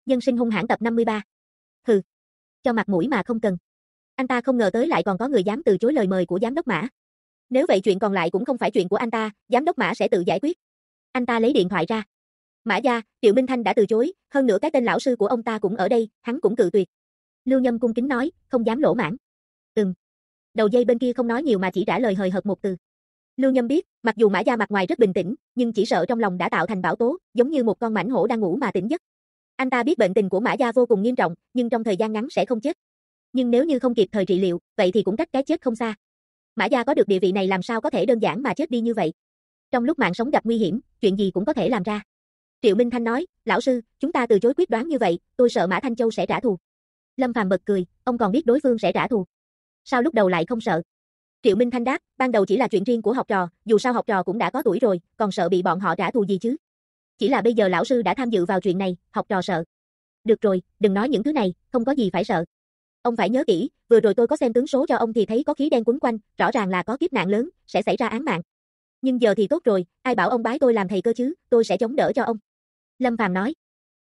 Nhân sinh hung hãn tập 53. Hừ, cho mặt mũi mà không cần. Anh ta không ngờ tới lại còn có người dám từ chối lời mời của giám đốc Mã. Nếu vậy chuyện còn lại cũng không phải chuyện của anh ta, giám đốc Mã sẽ tự giải quyết. Anh ta lấy điện thoại ra. Mã gia, Triệu Minh Thanh đã từ chối, hơn nữa cái tên lão sư của ông ta cũng ở đây, hắn cũng cự tuyệt. Lưu Nhâm cung kính nói, không dám lỗ mãng. Đầu dây bên kia không nói nhiều mà chỉ trả lời hời hợt một từ. Lưu Nhâm biết, mặc dù Mã gia mặt ngoài rất bình tĩnh, nhưng chỉ sợ trong lòng đã tạo thành bão tố, giống như một con mãnh hổ đang ngủ mà tỉnh giấc. Anh ta biết bệnh tình của Mã gia vô cùng nghiêm trọng, nhưng trong thời gian ngắn sẽ không chết. Nhưng nếu như không kịp thời trị liệu, vậy thì cũng cách cái chết không xa. Mã gia có được địa vị này làm sao có thể đơn giản mà chết đi như vậy. Trong lúc mạng sống gặp nguy hiểm, chuyện gì cũng có thể làm ra. Triệu Minh Thanh nói, lão sư, chúng ta từ chối quyết đoán như vậy, tôi sợ Mã Thanh Châu sẽ trả thù. Lâm Phàm bật cười, ông còn biết đối phương sẽ trả thù. Sao lúc đầu lại không sợ? Triệu Minh Thanh đáp, ban đầu chỉ là chuyện riêng của học trò, dù sao học trò cũng đã có tuổi rồi, còn sợ bị bọn họ trả thù gì chứ? Chỉ là bây giờ lão sư đã tham dự vào chuyện này, học trò sợ. Được rồi, đừng nói những thứ này, không có gì phải sợ. Ông phải nhớ kỹ, vừa rồi tôi có xem tướng số cho ông thì thấy có khí đen quấn quanh, rõ ràng là có kiếp nạn lớn, sẽ xảy ra án mạng. Nhưng giờ thì tốt rồi, ai bảo ông bái tôi làm thầy cơ chứ, tôi sẽ chống đỡ cho ông. Lâm Phàm nói.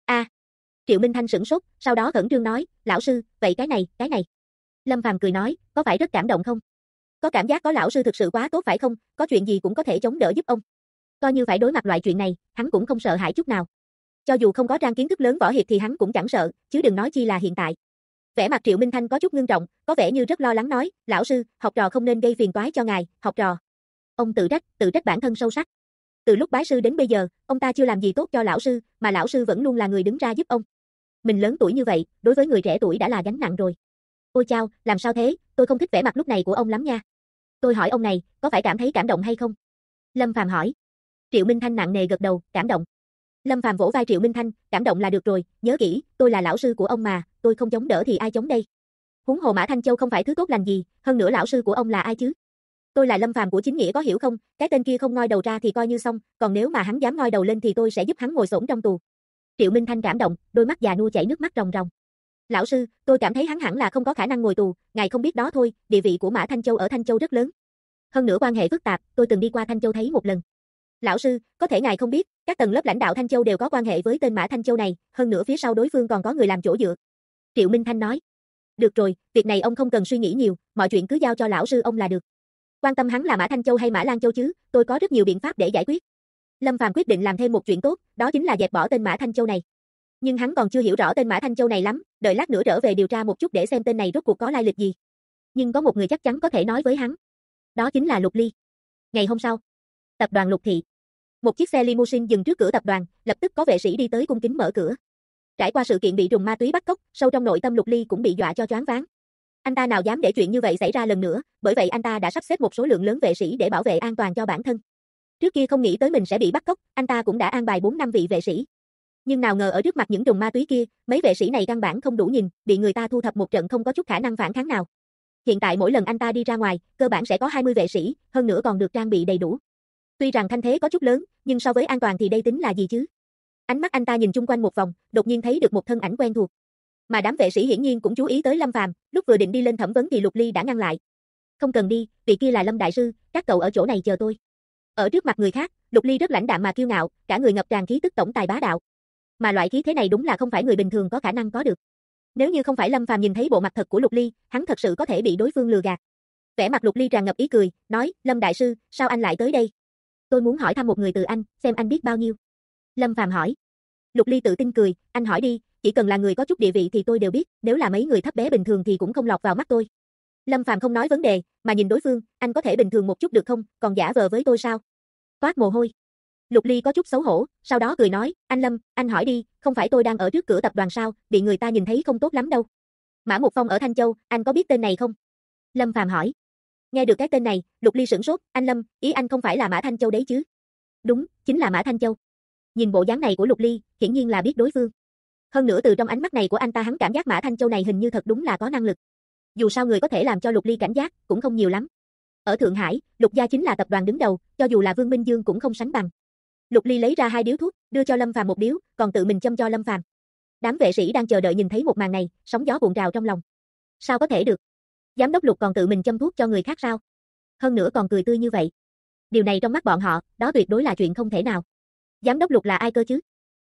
Triệu Minh Thanh sửng sốt, sau đó khẩn trương nói, lão sư, vậy cái này. Lâm Phàm cười nói, có phải rất cảm động không? Có cảm giác có lão sư thực sự quá tốt phải không, có chuyện gì cũng có thể chống đỡ giúp ông. Coi như phải đối mặt loại chuyện này, hắn cũng không sợ hãi chút nào. Cho dù không có trang kiến thức lớn võ hiệp thì hắn cũng chẳng sợ, chứ đừng nói chi là hiện tại. Vẻ mặt Triệu Minh Thanh có chút ngưng trọng, có vẻ như rất lo lắng nói, lão sư, học trò không nên gây phiền toái cho ngài, học trò. Ông tự trách bản thân sâu sắc. Từ lúc bái sư đến bây giờ, ông ta chưa làm gì tốt cho lão sư, mà lão sư vẫn luôn là người đứng ra giúp ông. Mình lớn tuổi như vậy, đối với người trẻ tuổi đã là gánh nặng rồi. Ôi chao, làm sao thế, tôi không thích vẻ mặt lúc này của ông lắm nha. Tôi hỏi ông này, có phải cảm thấy cảm động hay không? Lâm Phàm hỏi. Triệu Minh Thanh nặng nề gật đầu, cảm động. Lâm Phàm vỗ vai Triệu Minh Thanh, cảm động là được rồi, nhớ kỹ, tôi là lão sư của ông mà, tôi không chống đỡ thì ai chống đây? Huống hồ Mã Thanh Châu không phải thứ tốt lành gì, hơn nữa lão sư của ông là ai chứ? Tôi là Lâm Phàm của chính nghĩa có hiểu không, cái tên kia không ngoi đầu ra thì coi như xong, còn nếu mà hắn dám ngoi đầu lên thì tôi sẽ giúp hắn ngồi xổm trong tù. Triệu Minh Thanh cảm động, đôi mắt già nua chảy nước mắt ròng ròng. Lão sư, tôi cảm thấy hắn hẳn là không có khả năng ngồi tù, ngài không biết đó thôi, địa vị của Mã Thanh Châu ở Thanh Châu rất lớn. Hơn nữa quan hệ phức tạp, tôi từng đi qua Thanh Châu thấy một lần. Lão sư, có thể ngài không biết, các tầng lớp lãnh đạo Thanh Châu đều có quan hệ với tên Mã Thanh Châu này, hơn nữa phía sau đối phương còn có người làm chỗ dựa. Triệu Minh Thanh nói. Được rồi, việc này ông không cần suy nghĩ nhiều, mọi chuyện cứ giao cho lão sư ông là được. Quan tâm hắn là Mã Thanh Châu hay Mã Lan Châu chứ, tôi có rất nhiều biện pháp để giải quyết. Lâm Phàm quyết định làm thêm một chuyện tốt, đó chính là dẹp bỏ tên Mã Thanh Châu này. Nhưng hắn còn chưa hiểu rõ tên Mã Thanh Châu này lắm, đợi lát nữa trở về điều tra một chút để xem tên này rốt cuộc có lai lịch gì. Nhưng có một người chắc chắn có thể nói với hắn. Đó chính là Lục Ly. Ngày hôm sau, tập đoàn Lục Thị. Một chiếc xe limousine dừng trước cửa tập đoàn, lập tức có vệ sĩ đi tới cung kính mở cửa. Trải qua sự kiện bị trùng ma túy bắt cóc, sâu trong nội tâm Lục Ly cũng bị dọa cho choáng váng. Anh ta nào dám để chuyện như vậy xảy ra lần nữa, bởi vậy anh ta đã sắp xếp một số lượng lớn vệ sĩ để bảo vệ an toàn cho bản thân. Trước kia không nghĩ tới mình sẽ bị bắt cóc, anh ta cũng đã an bài 4-5 vị vệ sĩ. Nhưng nào ngờ ở trước mặt những trùng ma túy kia, mấy vệ sĩ này căn bản không đủ nhìn, bị người ta thu thập một trận không có chút khả năng phản kháng nào. Hiện tại mỗi lần anh ta đi ra ngoài, cơ bản sẽ có 20 vệ sĩ, hơn nữa còn được trang bị đầy đủ. Tuy rằng thanh thế có chút lớn, nhưng so với an toàn thì đây tính là gì chứ? Ánh mắt anh ta nhìn chung quanh một vòng, đột nhiên thấy được một thân ảnh quen thuộc. Mà đám vệ sĩ hiển nhiên cũng chú ý tới Lâm Phàm, lúc vừa định đi lên thẩm vấn thì Lục Ly đã ngăn lại. Không cần đi, vị kia là Lâm đại sư, các cậu ở chỗ này chờ tôi. Ở trước mặt người khác, Lục Ly rất lãnh đạm mà kiêu ngạo, cả người ngập tràn khí tức tổng tài bá đạo. Mà loại khí thế này đúng là không phải người bình thường có khả năng có được. Nếu như không phải Lâm Phàm nhìn thấy bộ mặt thật của Lục Ly, hắn thật sự có thể bị đối phương lừa gạt. Vẻ mặt Lục Ly tràn ngập ý cười, nói, Lâm đại sư, sao anh lại tới đây? Tôi muốn hỏi thăm một người từ anh, xem anh biết bao nhiêu. Lâm Phàm hỏi. Lục Ly tự tin cười, anh hỏi đi, chỉ cần là người có chút địa vị thì tôi đều biết, nếu là mấy người thấp bé bình thường thì cũng không lọt vào mắt tôi. Lâm Phàm không nói vấn đề, mà nhìn đối phương, anh có thể bình thường một chút được không, còn giả vờ với tôi sao? Toát mồ hôi. Lục Ly có chút xấu hổ, sau đó cười nói, anh Lâm, anh hỏi đi, không phải tôi đang ở trước cửa tập đoàn sao, bị người ta nhìn thấy không tốt lắm đâu. Mã Mục Phong ở Thanh Châu, anh có biết tên này không? Lâm Phàm hỏi. Nghe được cái tên này, Lục Ly sửng sốt, anh Lâm, ý anh không phải là Mã Thanh Châu đấy chứ? Đúng, chính là Mã Thanh Châu. Nhìn bộ dáng này của Lục Ly, hiển nhiên là biết đối phương. Hơn nữa từ trong ánh mắt này của anh ta hắn cảm giác Mã Thanh Châu này hình như thật đúng là có năng lực. Dù sao người có thể làm cho Lục Ly cảnh giác, cũng không nhiều lắm. Ở Thượng Hải, Lục gia chính là tập đoàn đứng đầu, cho dù là Vương Minh Dương cũng không sánh bằng. Lục Ly lấy ra 2 điếu thuốc, đưa cho Lâm Phàm một điếu, còn tự mình châm cho Lâm Phàm. Đám vệ sĩ đang chờ đợi nhìn thấy một màn này, sóng gió cuộn trào trong lòng. Sao có thể được? Giám đốc Lục còn tự mình châm thuốc cho người khác sao? Hơn nữa còn cười tươi như vậy. Điều này trong mắt bọn họ, đó tuyệt đối là chuyện không thể nào. Giám đốc Lục là ai cơ chứ?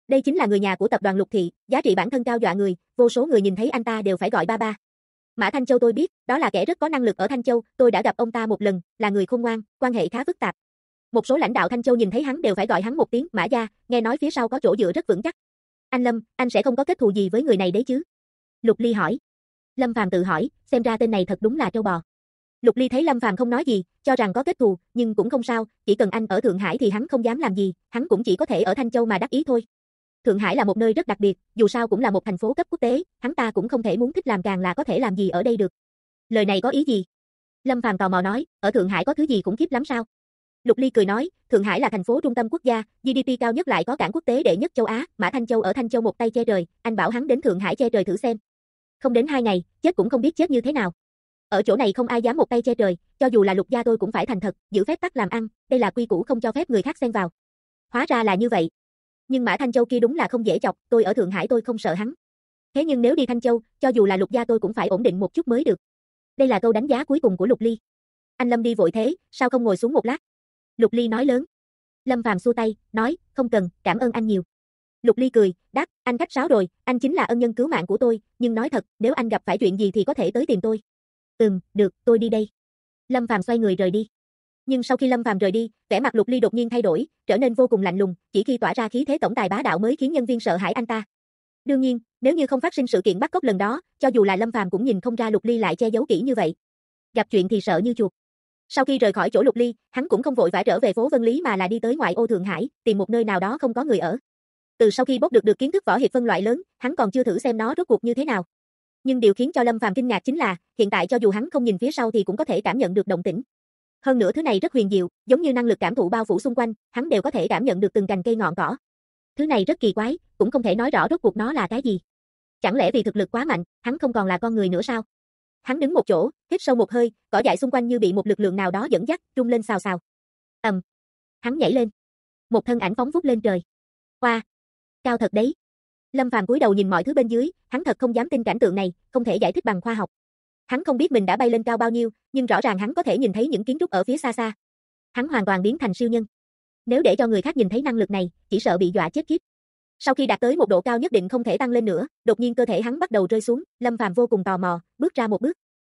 Đây chính là người nhà của tập đoàn Lục Thị, giá trị bản thân cao dọa người, vô số người nhìn thấy anh ta đều phải gọi ba ba. Mã Thanh Châu tôi biết, đó là kẻ rất có năng lực ở Thanh Châu, tôi đã gặp ông ta một lần, là người khôn ngoan, quan hệ khá phức tạp. Một số lãnh đạo Thanh Châu nhìn thấy hắn đều phải gọi hắn một tiếng Mã gia, nghe nói phía sau có chỗ dựa rất vững chắc. Anh Lâm, anh sẽ không có kết thù gì với người này đấy chứ? Lục Ly hỏi. Lâm Phàm tự hỏi, xem ra tên này thật đúng là trâu bò. Lục Ly thấy Lâm Phàm không nói gì, cho rằng có kết thù, nhưng cũng không sao, chỉ cần anh ở Thượng Hải thì hắn không dám làm gì, hắn cũng chỉ có thể ở Thanh Châu mà đắc ý thôi. Thượng Hải là một nơi rất đặc biệt, dù sao cũng là một thành phố cấp quốc tế, hắn ta cũng không thể muốn thích làm càng là có thể làm gì ở đây được. Lời này có ý gì? Lâm Phàm tò mò nói, ở Thượng Hải có thứ gì khủng khiếp lắm sao? Lục Ly cười nói, Thượng Hải là thành phố trung tâm quốc gia, GDP cao nhất lại có cảng quốc tế đệ nhất châu Á, Mã Thanh Châu ở Thanh Châu một tay che trời, anh bảo hắn đến Thượng Hải che trời thử xem. Không đến 2 ngày, chết cũng không biết chết như thế nào. Ở chỗ này không ai dám một tay che trời, cho dù là Lục gia tôi cũng phải thành thật, giữ phép tắc làm ăn, đây là quy củ không cho phép người khác xen vào. Hóa ra là như vậy. Nhưng Mã Thanh Châu kia đúng là không dễ chọc, tôi ở Thượng Hải tôi không sợ hắn. Thế nhưng nếu đi Thanh Châu, cho dù là Lục gia tôi cũng phải ổn định một chút mới được. Đây là câu đánh giá cuối cùng của Lục Ly. Anh Lâm đi vội thế, sao không ngồi xuống một lát? Lục Ly nói lớn. Lâm Phàm xua tay, nói, không cần, cảm ơn anh nhiều. Lục Ly cười, đáp, anh khách sáo rồi, anh chính là ân nhân cứu mạng của tôi, nhưng nói thật, nếu anh gặp phải chuyện gì thì có thể tới tìm tôi. Được, tôi đi đây. Lâm Phàm xoay người rời đi. Nhưng sau khi Lâm Phàm rời đi, vẻ mặt Lục Ly đột nhiên thay đổi, trở nên vô cùng lạnh lùng, chỉ khi tỏa ra khí thế tổng tài bá đạo mới khiến nhân viên sợ hãi anh ta. Đương nhiên, nếu như không phát sinh sự kiện bắt cóc lần đó, cho dù là Lâm Phàm cũng nhìn không ra Lục Ly lại che giấu kỹ như vậy. Gặp chuyện thì sợ như chuột. Sau khi rời khỏi chỗ Lục Ly, hắn cũng không vội vã trở về phố Vân Lý mà là đi tới ngoại ô Thượng Hải, tìm một nơi nào đó không có người ở. Từ sau khi bốc được kiến thức võ hiệp phân loại lớn, hắn còn chưa thử xem nó rốt cuộc như thế nào. Nhưng điều khiến cho Lâm Phàm kinh ngạc chính là, hiện tại cho dù hắn không nhìn phía sau thì cũng có thể cảm nhận được động tĩnh. Hơn nữa thứ này rất huyền diệu, giống như năng lực cảm thụ bao phủ xung quanh, hắn đều có thể cảm nhận được từng cành cây ngọn cỏ. Thứ này rất kỳ quái, cũng không thể nói rõ rốt cuộc nó là cái gì. Chẳng lẽ vì thực lực quá mạnh, hắn không còn là con người nữa sao? Hắn đứng một chỗ, hít sâu một hơi, cỏ dại xung quanh như bị một lực lượng nào đó dẫn dắt, rung lên xào xào. Hắn nhảy lên. Một thân ảnh phóng vút lên trời. Wow, cao thật đấy. Lâm Phàm cúi đầu nhìn mọi thứ bên dưới, hắn thật không dám tin cảnh tượng này, không thể giải thích bằng khoa học. Hắn không biết mình đã bay lên cao bao nhiêu, nhưng rõ ràng hắn có thể nhìn thấy những kiến trúc ở phía xa xa. Hắn hoàn toàn biến thành siêu nhân. Nếu để cho người khác nhìn thấy năng lực này, chỉ sợ bị dọa chết khiếp. Sau khi đạt tới một độ cao nhất định không thể tăng lên nữa, đột nhiên cơ thể hắn bắt đầu rơi xuống, Lâm Phàm vô cùng tò mò, bước ra một bước.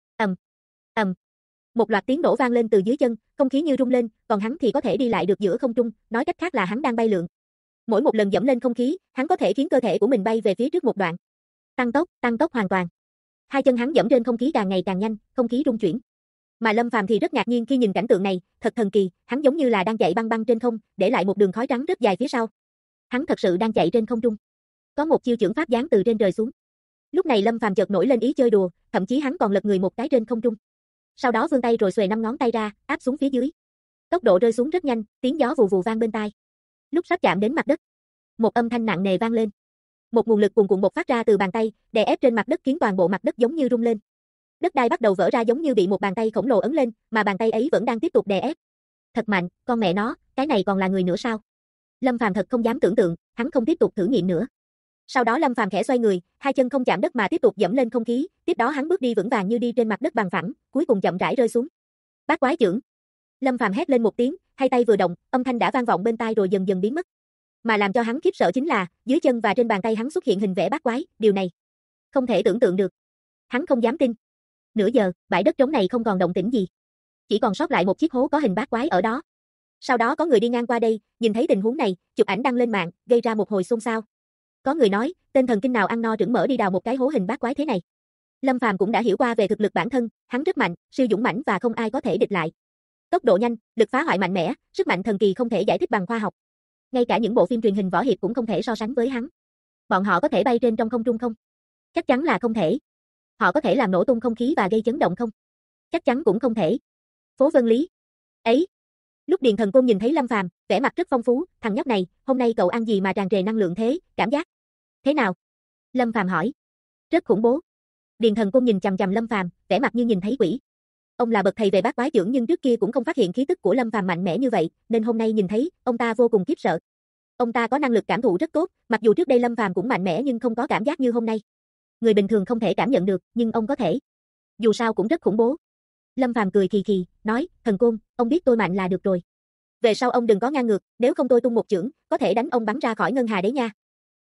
ầm, một loạt tiếng nổ vang lên từ dưới chân, không khí như rung lên, còn hắn thì có thể đi lại được giữa không trung, nói cách khác là hắn đang bay lượn. Mỗi một lần dẫm lên không khí, hắn có thể khiến cơ thể của mình bay về phía trước một đoạn. Tăng tốc hoàn toàn. Hai chân hắn dẫm trên không khí càng ngày càng nhanh, không khí rung chuyển. Mà Lâm Phàm thì rất ngạc nhiên khi nhìn cảnh tượng này, thật thần kỳ, hắn giống như là đang chạy băng băng trên không, để lại một đường khói trắng rất dài phía sau. Hắn thật sự đang chạy trên không trung. Có một chiêu chưởng pháp giáng từ trên trời xuống. Lúc này Lâm Phàm chợt nổi lên ý chơi đùa, thậm chí hắn còn lật người một cái trên không trung. Sau đó vươn tay rồi xuề 5 ngón tay ra, áp xuống phía dưới. Tốc độ rơi xuống rất nhanh, tiếng gió vù vù vang bên tai. Lúc sắp chạm đến mặt đất, một âm thanh nặng nề vang lên. Một nguồn lực cuồn cuộn bộc phát ra từ bàn tay, đè ép trên mặt đất khiến toàn bộ mặt đất giống như rung lên. Đất đai bắt đầu vỡ ra giống như bị một bàn tay khổng lồ ấn lên, mà bàn tay ấy vẫn đang tiếp tục đè ép. Thật mạnh, con mẹ nó, cái này còn là người nữa sao? Lâm Phàm thật không dám tưởng tượng, hắn không tiếp tục thử nghiệm nữa. Sau đó Lâm Phàm khẽ xoay người, hai chân không chạm đất mà tiếp tục dẫm lên không khí, tiếp đó hắn bước đi vững vàng như đi trên mặt đất bằng phẳng, cuối cùng chậm rãi rơi xuống. Bát quái chưởng. Lâm Phàm hét lên một tiếng, hai tay vừa động, âm thanh đã vang vọng bên tai rồi dần dần biến mất. Mà làm cho hắn khiếp sợ chính là, dưới chân và trên bàn tay hắn xuất hiện hình vẽ bát quái, điều này không thể tưởng tượng được. Hắn không dám tin. Nửa giờ, bãi đất trống này không còn động tĩnh gì. Chỉ còn sót lại một chiếc hố có hình bát quái ở đó. Sau đó có người đi ngang qua đây, nhìn thấy tình huống này, chụp ảnh đăng lên mạng, gây ra một hồi xôn xao. Có người nói, tên thần kinh nào ăn no rửng mỡ đi đào một cái hố hình bát quái thế này. Lâm Phàm cũng đã hiểu qua về thực lực bản thân, hắn rất mạnh, siêu dũng mãnh và không ai có thể địch lại. Tốc độ nhanh, lực phá hoại mạnh mẽ, sức mạnh thần kỳ không thể giải thích bằng khoa học. Ngay cả những bộ phim truyền hình võ hiệp cũng không thể so sánh với hắn. Bọn họ có thể bay trên trong không trung không? Chắc chắn là không thể. Họ có thể làm nổ tung không khí và gây chấn động không? Chắc chắn cũng không thể. Phố Vân Lý. Ấy. Lúc Điền Thần Côn nhìn thấy Lâm Phàm, vẻ mặt rất phong phú, thằng nhóc này, hôm nay cậu ăn gì mà tràn trề năng lượng thế, cảm giác thế nào? Lâm Phàm hỏi. Rất khủng bố. Điền Thần Côn nhìn chằm chằm Lâm Phàm, vẻ mặt như nhìn thấy quỷ. Ông là bậc thầy về bát quái chưởng nhưng trước kia cũng không phát hiện khí tức của Lâm Phàm mạnh mẽ như vậy, nên hôm nay nhìn thấy, ông ta vô cùng khiếp sợ. Ông ta có năng lực cảm thụ rất tốt, mặc dù trước đây Lâm Phàm cũng mạnh mẽ nhưng không có cảm giác như hôm nay. Người bình thường không thể cảm nhận được, nhưng ông có thể. Dù sao cũng rất khủng bố. Lâm Phàm cười khì khì, nói, Thần Côn, ông biết tôi mạnh là được rồi. Về sau ông đừng có ngang ngược, nếu không tôi tung một chưởng, có thể đánh ông bắn ra khỏi ngân hà đấy nha.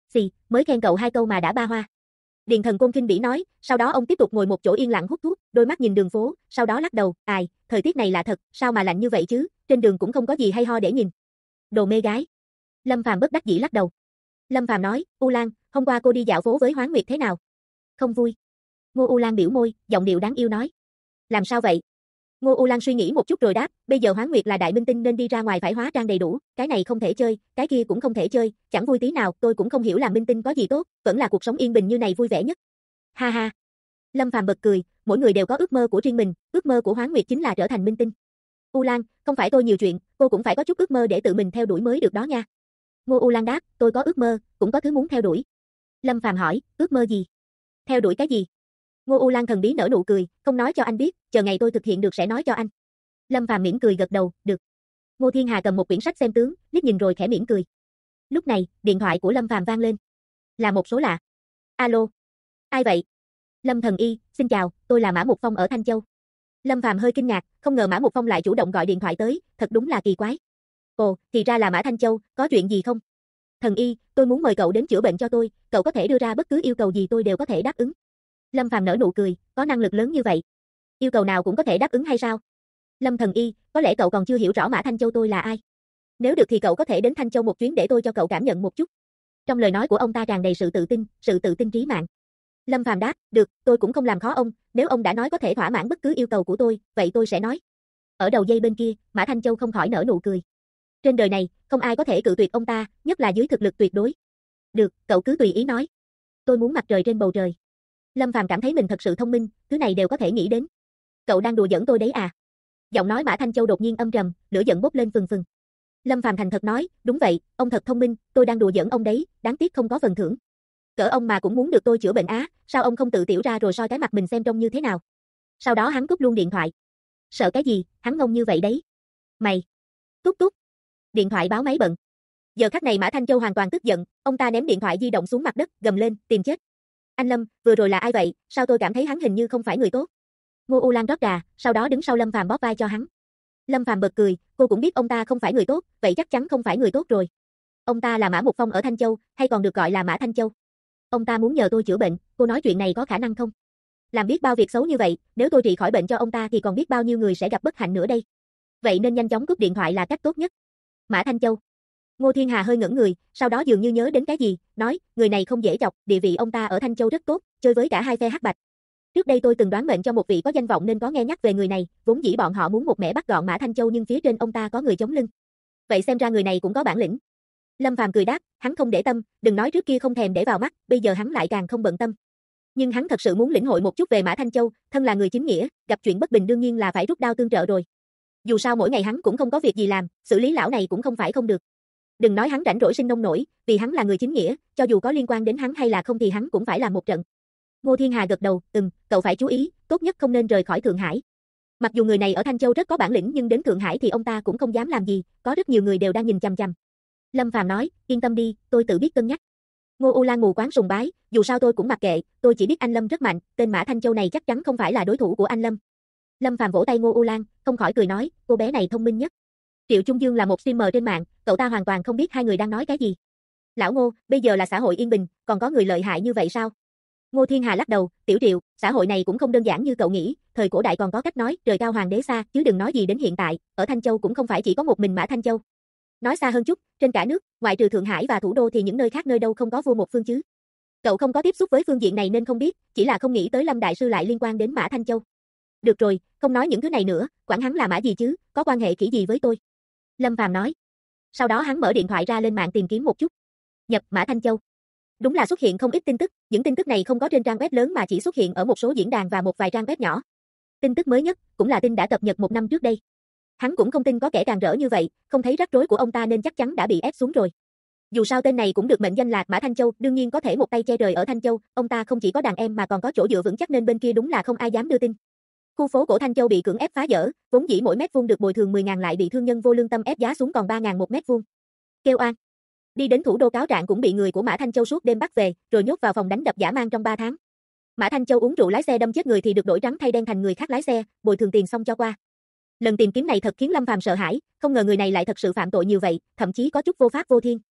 Xì, mới khen cậu 2 câu mà đã ba hoa. Điền Thần Côn khinh bỉ nói, sau đó ông tiếp tục ngồi một chỗ yên lặng hút thuốc, đôi mắt nhìn đường phố, sau đó lắc đầu, ai, thời tiết này là thật, sao mà lạnh như vậy chứ, trên đường cũng không có gì hay ho để nhìn. Đồ mê gái. Lâm Phàm bất đắc dĩ lắc đầu. Lâm Phàm nói, U Lan, hôm qua cô đi dạo phố với Hoán Nguyệt thế nào? Không vui. Ngô U Lan biểu môi, giọng điệu đáng yêu nói. Làm sao vậy? Ngô U Lan suy nghĩ một chút rồi đáp, bây giờ Hoán Nguyệt là đại minh tinh nên đi ra ngoài phải hóa trang đầy đủ, cái này không thể chơi, cái kia cũng không thể chơi, chẳng vui tí nào, tôi cũng không hiểu làm minh tinh có gì tốt, vẫn là cuộc sống yên bình như này vui vẻ nhất. Ha ha. Lâm Phàm bật cười, mỗi người đều có ước mơ của riêng mình, ước mơ của Hoán Nguyệt chính là trở thành minh tinh. U Lan, không phải tôi nhiều chuyện, cô cũng phải có chút ước mơ để tự mình theo đuổi mới được đó nha. Ngô U Lan đáp, tôi có ước mơ, cũng có thứ muốn theo đuổi. Lâm Phàm hỏi, ước mơ gì? Theo đuổi cái gì? Ngô U Lan thần bí nở nụ cười, không nói cho anh biết, chờ ngày tôi thực hiện được sẽ nói cho anh. Lâm Phàm mỉm cười gật đầu, được. Ngô Thiên Hà cầm một quyển sách xem tướng, liếc nhìn rồi khẽ mỉm cười. Lúc này, điện thoại của Lâm Phàm vang lên. Là một số lạ. Alo. Ai vậy? Lâm Thần Y, xin chào, tôi là Mã Mục Phong ở Thanh Châu. Lâm Phàm hơi kinh ngạc, không ngờ Mã Mục Phong lại chủ động gọi điện thoại tới, thật đúng là kỳ quái. Ồ, thì ra là Mã Thanh Châu, có chuyện gì không? Thần Y, tôi muốn mời cậu đến chữa bệnh cho tôi, cậu có thể đưa ra bất cứ yêu cầu gì tôi đều có thể đáp ứng. Lâm Phàm nở nụ cười, có năng lực lớn như vậy. Yêu cầu nào cũng có thể đáp ứng hay sao? Lâm Thần Y, có lẽ cậu còn chưa hiểu rõ Mã Thanh Châu tôi là ai. Nếu được thì cậu có thể đến Thanh Châu một chuyến để tôi cho cậu cảm nhận một chút. Trong lời nói của ông ta tràn đầy sự tự tin trí mạng. Lâm Phàm đáp, được, tôi cũng không làm khó ông, nếu ông đã nói có thể thỏa mãn bất cứ yêu cầu của tôi, vậy tôi sẽ nói. Ở đầu dây bên kia, Mã Thanh Châu không khỏi nở nụ cười. Trên đời này, không ai có thể cự tuyệt ông ta, nhất là dưới thực lực tuyệt đối. Được, cậu cứ tùy ý nói. Tôi muốn mặt trời trên bầu trời. Lâm Phàm cảm thấy mình thật sự thông minh, thứ này đều có thể nghĩ đến. Cậu đang đùa giỡn tôi đấy à? Giọng nói Mã Thanh Châu đột nhiên âm trầm, lửa giận bốc lên phừng phừng. Lâm Phàm thành thật nói, đúng vậy, ông thật thông minh, tôi đang đùa giỡn ông đấy, đáng tiếc không có phần thưởng. Cỡ ông mà cũng muốn được tôi chữa bệnh á, sao ông không tự tiểu ra rồi soi cái mặt mình xem trông như thế nào? Sau đó hắn cúp luôn điện thoại. Sợ cái gì, hắn ngông như vậy đấy. Mày. Tút tút. Điện thoại báo máy bận. Giờ khắc này Mã Thanh Châu hoàn toàn tức giận, ông ta ném điện thoại di động xuống mặt đất, gầm lên, tìm chết. Anh Lâm, vừa rồi là ai vậy, sao tôi cảm thấy hắn hình như không phải người tốt. Ngô U Lan rót trà, sau đó đứng sau Lâm Phàm bóp vai cho hắn. Lâm Phàm bật cười, cô cũng biết ông ta không phải người tốt, vậy chắc chắn không phải người tốt rồi. Ông ta là Mã Mục Phong ở Thanh Châu, hay còn được gọi là Mã Thanh Châu. Ông ta muốn nhờ tôi chữa bệnh, cô nói chuyện này có khả năng không? Làm biết bao việc xấu như vậy, nếu tôi trị khỏi bệnh cho ông ta thì còn biết bao nhiêu người sẽ gặp bất hạnh nữa đây. Vậy nên nhanh chóng cúp điện thoại là cách tốt nhất. Mã Thanh Châu. Ngô Thiên Hà hơi ngẩn người, sau đó dường như nhớ đến cái gì, nói, người này không dễ chọc, địa vị ông ta ở Thanh Châu rất tốt, chơi với cả hai phe hắc bạch. Trước đây tôi từng đoán mệnh cho một vị có danh vọng nên có nghe nhắc về người này, vốn dĩ bọn họ muốn một mẻ bắt gọn Mã Thanh Châu nhưng phía trên ông ta có người chống lưng. Vậy xem ra người này cũng có bản lĩnh. Lâm Phàm cười đáp, hắn không để tâm, đừng nói trước kia không thèm để vào mắt, bây giờ hắn lại càng không bận tâm. Nhưng hắn thật sự muốn lĩnh hội một chút về Mã Thanh Châu, thân là người chính nghĩa, gặp chuyện bất bình đương nhiên là phải rút đao tương trợ rồi. Dù sao mỗi ngày hắn cũng không có việc gì làm, xử lý lão này cũng không phải không được. Đừng nói hắn rảnh rỗi sinh nông nổi, vì hắn là người chính nghĩa, cho dù có liên quan đến hắn hay là không thì hắn cũng phải làm một trận. Ngô Thiên Hà gật đầu, cậu phải chú ý, tốt nhất không nên rời khỏi Thượng Hải. Mặc dù người này ở Thanh Châu rất có bản lĩnh nhưng đến Thượng Hải thì ông ta cũng không dám làm gì, có rất nhiều người đều đang nhìn chằm chằm. Lâm Phàm nói, yên tâm đi, tôi tự biết cân nhắc. Ngô U Lan mù quáng sùng bái, dù sao tôi cũng mặc kệ, tôi chỉ biết anh Lâm rất mạnh, tên Mã Thanh Châu này chắc chắn không phải là đối thủ của anh Lâm. Lâm Phàm vỗ tay Ngô U Lan, không khỏi cười nói, cô bé này thông minh nhất. Triệu Trung Dương là một streamer trên mạng, cậu ta hoàn toàn không biết hai người đang nói cái gì. Lão Ngô, bây giờ là xã hội yên bình, còn có người lợi hại như vậy sao? Ngô Thiên Hà lắc đầu, Tiểu Triệu, xã hội này cũng không đơn giản như cậu nghĩ, thời cổ đại còn có cách nói, trời cao hoàng đế xa, chứ đừng nói gì đến hiện tại, ở Thanh Châu cũng không phải chỉ có một mình Mã Thanh Châu. Nói xa hơn chút, trên cả nước, ngoại trừ Thượng Hải và thủ đô thì những nơi khác nơi đâu không có vua một phương chứ. Cậu không có tiếp xúc với phương diện này nên không biết, chỉ là không nghĩ tới Lâm đại sư lại liên quan đến Mã Thanh Châu. Được rồi, không nói những thứ này nữa, quản hắn là Mã gì chứ, có quan hệ kỹ gì với tôi? Lâm Phàm nói. Sau đó hắn mở điện thoại ra lên mạng tìm kiếm một chút. Nhập Mã Thanh Châu. Đúng là xuất hiện không ít tin tức, những tin tức này không có trên trang web lớn mà chỉ xuất hiện ở một số diễn đàn và một vài trang web nhỏ. Tin tức mới nhất, cũng là tin đã cập nhật 1 năm trước đây. Hắn cũng không tin có kẻ càng rỡ như vậy, không thấy rắc rối của ông ta nên chắc chắn đã bị ép xuống rồi. Dù sao tên này cũng được mệnh danh là Mã Thanh Châu, đương nhiên có thể một tay che trời ở Thanh Châu, ông ta không chỉ có đàn em mà còn có chỗ dựa vững chắc nên bên kia đúng là không ai dám đưa tin. Khu phố cổ Thanh Châu bị cưỡng ép phá dỡ, vốn dĩ mỗi mét vuông được bồi thường 10.000 lại bị thương nhân vô lương tâm ép giá xuống còn 3.000 một mét vuông. Kêu oan. Đi đến thủ đô cáo trạng cũng bị người của Mã Thanh Châu suốt đêm bắt về, rồi nhốt vào phòng đánh đập dã man trong 3 tháng. Mã Thanh Châu uống rượu lái xe đâm chết người thì được đổi trắng thay đen thành người khác lái xe, bồi thường tiền xong cho qua. Lần tìm kiếm này thật khiến Lâm Phàm sợ hãi, không ngờ người này lại thật sự phạm tội nhiều vậy, thậm chí có chút vô pháp vô thiên.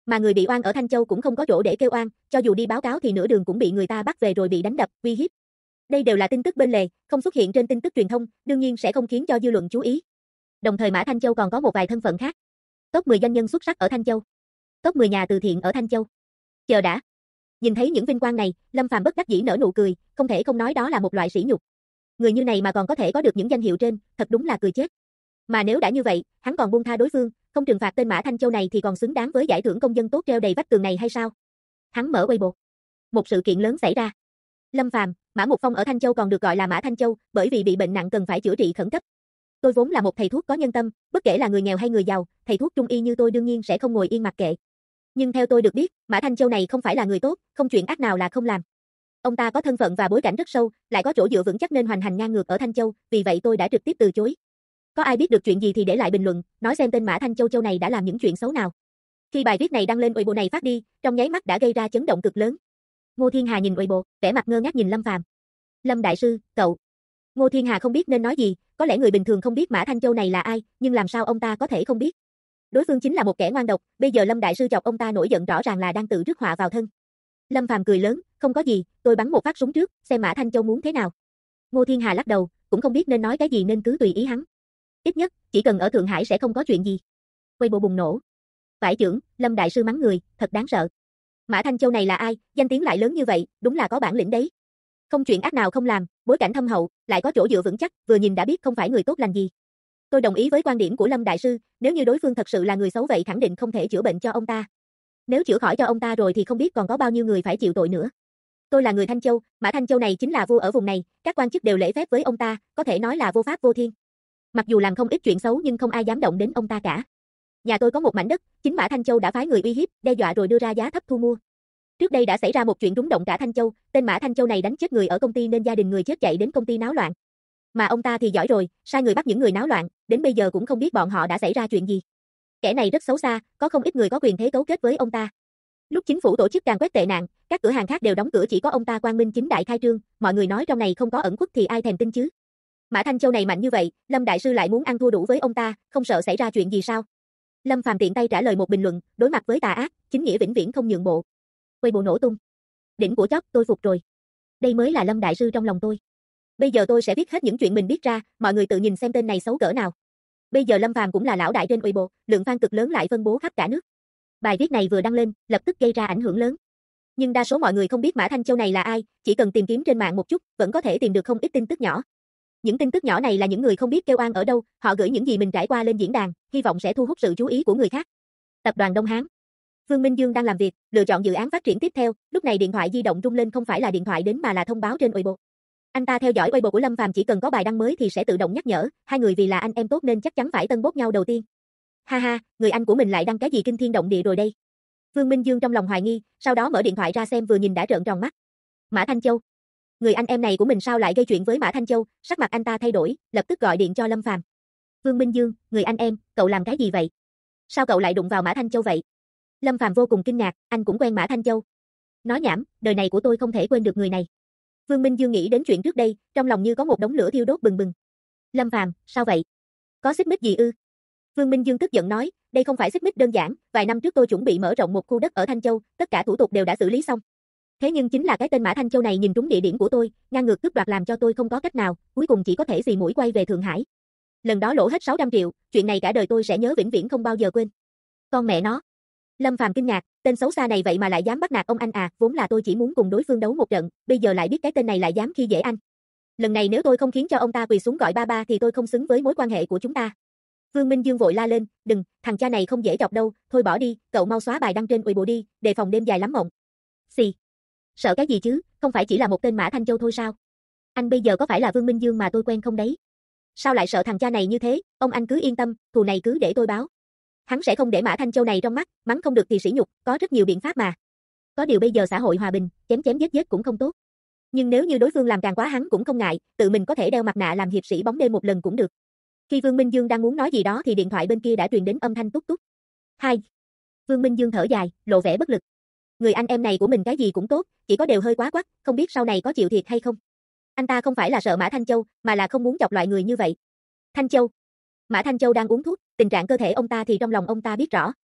Mà người bị oan ở Thanh Châu cũng không có chỗ để kêu oan, cho dù đi báo cáo thì nửa đường cũng bị người ta bắt về rồi bị đánh đập, uy hiếp. Đây đều là tin tức bên lề, không xuất hiện trên tin tức truyền thông, đương nhiên sẽ không khiến cho dư luận chú ý. Đồng thời Mã Thanh Châu còn có một vài thân phận khác. Top 10 doanh nhân xuất sắc ở Thanh Châu. Top 10 nhà từ thiện ở Thanh Châu. Chờ đã. Nhìn thấy những vinh quang này, Lâm Phàm bất đắc dĩ nở nụ cười, không thể không nói đó là một loại sỉ nhục. Người như này mà còn có thể có được những danh hiệu trên, thật đúng là cười chết. Mà nếu đã như vậy, hắn còn buông tha đối phương, không trừng phạt tên Mã Thanh Châu này thì còn xứng đáng với giải thưởng công dân tốt treo đầy vách tường này hay sao? Hắn mở Weibo. Một sự kiện lớn xảy ra. Lâm Phàm, Mã Mục Phong ở Thanh Châu còn được gọi là Mã Thanh Châu, bởi vì bị bệnh nặng cần phải chữa trị khẩn cấp. Tôi vốn là một thầy thuốc có nhân tâm, bất kể là người nghèo hay người giàu, thầy thuốc trung y như tôi đương nhiên sẽ không ngồi yên mặc kệ. Nhưng theo tôi được biết, Mã Thanh Châu này không phải là người tốt, không chuyện ác nào là không làm. Ông ta có thân phận và bối cảnh rất sâu, lại có chỗ dựa vững chắc nên hoành hành ngang ngược ở Thanh Châu, vì vậy tôi đã trực tiếp từ chối. Có ai biết được chuyện gì thì để lại bình luận, nói xem tên Mã Thanh Châu này đã làm những chuyện xấu nào. Khi bài viết này đăng lên Weibo này phát đi, trong nháy mắt đã gây ra chấn động cực lớn. Ngô Thiên Hà nhìn Weibo, vẻ mặt ngơ ngác nhìn Lâm Phàm. Lâm đại sư, cậu. Ngô Thiên Hà không biết nên nói gì, có lẽ người bình thường không biết Mã Thanh Châu này là ai, nhưng làm sao ông ta có thể không biết. Đối phương chính là một kẻ ngoan độc, bây giờ Lâm đại sư chọc ông ta nổi giận rõ ràng là đang tự rước họa vào thân. Lâm Phàm cười lớn, không có gì, tôi bắn một phát súng trước, xem Mã Thanh Châu muốn thế nào. Ngô Thiên Hà lắc đầu, cũng không biết nên nói cái gì nên cứ tùy ý hắn. Ít nhất, chỉ cần ở Thượng Hải sẽ không có chuyện gì. Weibo bùng nổ. Vải trưởng, Lâm đại sư mắng người, thật đáng sợ. Mã Thanh Châu này là ai, danh tiếng lại lớn như vậy, đúng là có bản lĩnh đấy. Không chuyện ác nào không làm, bối cảnh thâm hậu, lại có chỗ dựa vững chắc, vừa nhìn đã biết không phải người tốt lành gì. Tôi đồng ý với quan điểm của Lâm đại sư, nếu như đối phương thật sự là người xấu vậy khẳng định không thể chữa bệnh cho ông ta. Nếu chữa khỏi cho ông ta rồi thì không biết còn có bao nhiêu người phải chịu tội nữa. Tôi là người Thanh Châu, Mã Thanh Châu này chính là vua ở vùng này, các quan chức đều lễ phép với ông ta, có thể nói là vô pháp vô thiên. Mặc dù làm không ít chuyện xấu nhưng không ai dám động đến ông ta cả. Nhà tôi có một mảnh đất, chính Mã Thanh Châu đã phái người uy hiếp, đe dọa rồi đưa ra giá thấp thu mua. Trước đây đã xảy ra một chuyện rúng động cả Thanh Châu, tên Mã Thanh Châu này đánh chết người ở công ty nên gia đình người chết chạy đến công ty náo loạn. Mà ông ta thì giỏi rồi, sai người bắt những người náo loạn, đến bây giờ cũng không biết bọn họ đã xảy ra chuyện gì. Kẻ này rất xấu xa, có không ít người có quyền thế cấu kết với ông ta. Lúc chính phủ tổ chức càn quét tệ nạn, các cửa hàng khác đều đóng cửa chỉ có ông ta quang minh chính đại khai trương, mọi người nói trong này không có ẩn khuất thì ai thèm tin chứ. Mã Thanh Châu này mạnh như vậy, Lâm đại sư lại muốn ăn thua đủ với ông ta, không sợ xảy ra chuyện gì sao? Lâm Phàm tiện tay trả lời một bình luận, đối mặt với tà ác, chính nghĩa vĩnh viễn không nhượng bộ. Weibo nổ tung. Đỉnh của chóp, tôi phục rồi. Đây mới là Lâm đại sư trong lòng tôi. Bây giờ tôi sẽ viết hết những chuyện mình biết ra, mọi người tự nhìn xem tên này xấu cỡ nào. Bây giờ Lâm Phàm cũng là lão đại trên Weibo, lượng fan cực lớn lại phân bố khắp cả nước. Bài viết này vừa đăng lên, lập tức gây ra ảnh hưởng lớn. Nhưng đa số mọi người không biết Mã Thanh Châu này là ai, chỉ cần tìm kiếm trên mạng một chút, vẫn có thể tìm được không ít tin tức nhỏ. Những tin tức nhỏ này là những người không biết kêu oan ở đâu, họ gửi những gì mình trải qua lên diễn đàn, hy vọng sẽ thu hút sự chú ý của người khác. Tập đoàn Đông Hán. Vương Minh Dương đang làm việc, lựa chọn dự án phát triển tiếp theo, lúc này điện thoại di động rung lên không phải là điện thoại đến mà là thông báo trên Weibo. Anh ta theo dõi Weibo của Lâm Phàm chỉ cần có bài đăng mới thì sẽ tự động nhắc nhở, hai người vì là anh em tốt nên chắc chắn phải tân bốc nhau đầu tiên. Ha ha, người anh của mình lại đăng cái gì kinh thiên động địa rồi đây. Vương Minh Dương trong lòng hoài nghi, sau đó mở điện thoại ra xem vừa nhìn đã trợn tròn mắt. Mã Thanh Châu. Người anh em này của mình sao lại gây chuyện với Mã Thanh Châu, sắc mặt anh ta thay đổi, lập tức gọi điện cho Lâm Phàm. Vương Minh Dương, người anh em, cậu làm cái gì vậy? Sao cậu lại đụng vào Mã Thanh Châu vậy? Lâm Phàm vô cùng kinh ngạc, anh cũng quen Mã Thanh Châu. Nói nhảm, đời này của tôi không thể quên được người này. Vương Minh Dương nghĩ đến chuyện trước đây, trong lòng như có một đống lửa thiêu đốt bừng bừng. Lâm Phàm, sao vậy? Có xích mích gì ư? Vương Minh Dương tức giận nói, đây không phải xích mích đơn giản, vài năm trước tôi chuẩn bị mở rộng một khu đất ở Thanh Châu, tất cả thủ tục đều đã xử lý xong. Thế nhưng chính là cái tên Mã Thanh Châu này nhìn trúng địa điểm của tôi, ngang ngược cướp đoạt làm cho tôi không có cách nào, cuối cùng chỉ có thể xì mũi quay về Thượng Hải. Lần đó lỗ hết 600 triệu, chuyện này cả đời tôi sẽ nhớ vĩnh viễn không bao giờ quên. Con mẹ nó. Lâm Phàm kinh ngạc, tên xấu xa này vậy mà lại dám bắt nạt ông anh à, vốn là tôi chỉ muốn cùng đối phương đấu một trận, bây giờ lại biết cái tên này lại dám khi dễ anh. Lần này nếu tôi không khiến cho ông ta quỳ xuống gọi ba ba thì tôi không xứng với mối quan hệ của chúng ta. Vương Minh Dương vội la lên, đừng, thằng cha này không dễ chọc đâu, thôi bỏ đi, cậu mau xóa bài đăng trên Weibo đi, đề phòng đêm dài lắm mộng. Xì. Sợ cái gì chứ, không phải chỉ là một tên Mã Thanh Châu thôi sao? Anh bây giờ có phải là Vương Minh Dương mà tôi quen không đấy? Sao lại sợ thằng cha này như thế, ông anh cứ yên tâm, thù này cứ để tôi báo. Hắn sẽ không để Mã Thanh Châu này trong mắt, mắng không được thì sỉ nhục, có rất nhiều biện pháp mà. Có điều bây giờ xã hội hòa bình, chém chém giết giết cũng không tốt. Nhưng nếu như đối phương làm càng quá hắn cũng không ngại, tự mình có thể đeo mặt nạ làm hiệp sĩ bóng đêm một lần cũng được. Khi Vương Minh Dương đang muốn nói gì đó thì điện thoại bên kia đã truyền đến âm thanh túc túc. Hai. Vương Minh Dương thở dài, lộ vẻ bất lực. Người anh em này của mình cái gì cũng tốt, chỉ có đều hơi quá quắt, không biết sau này có chịu thiệt hay không. Anh ta không phải là sợ Mã Thanh Châu, mà là không muốn chọc loại người như vậy. Thanh Châu. Mã Thanh Châu đang uống thuốc, tình trạng cơ thể ông ta thì trong lòng ông ta biết rõ.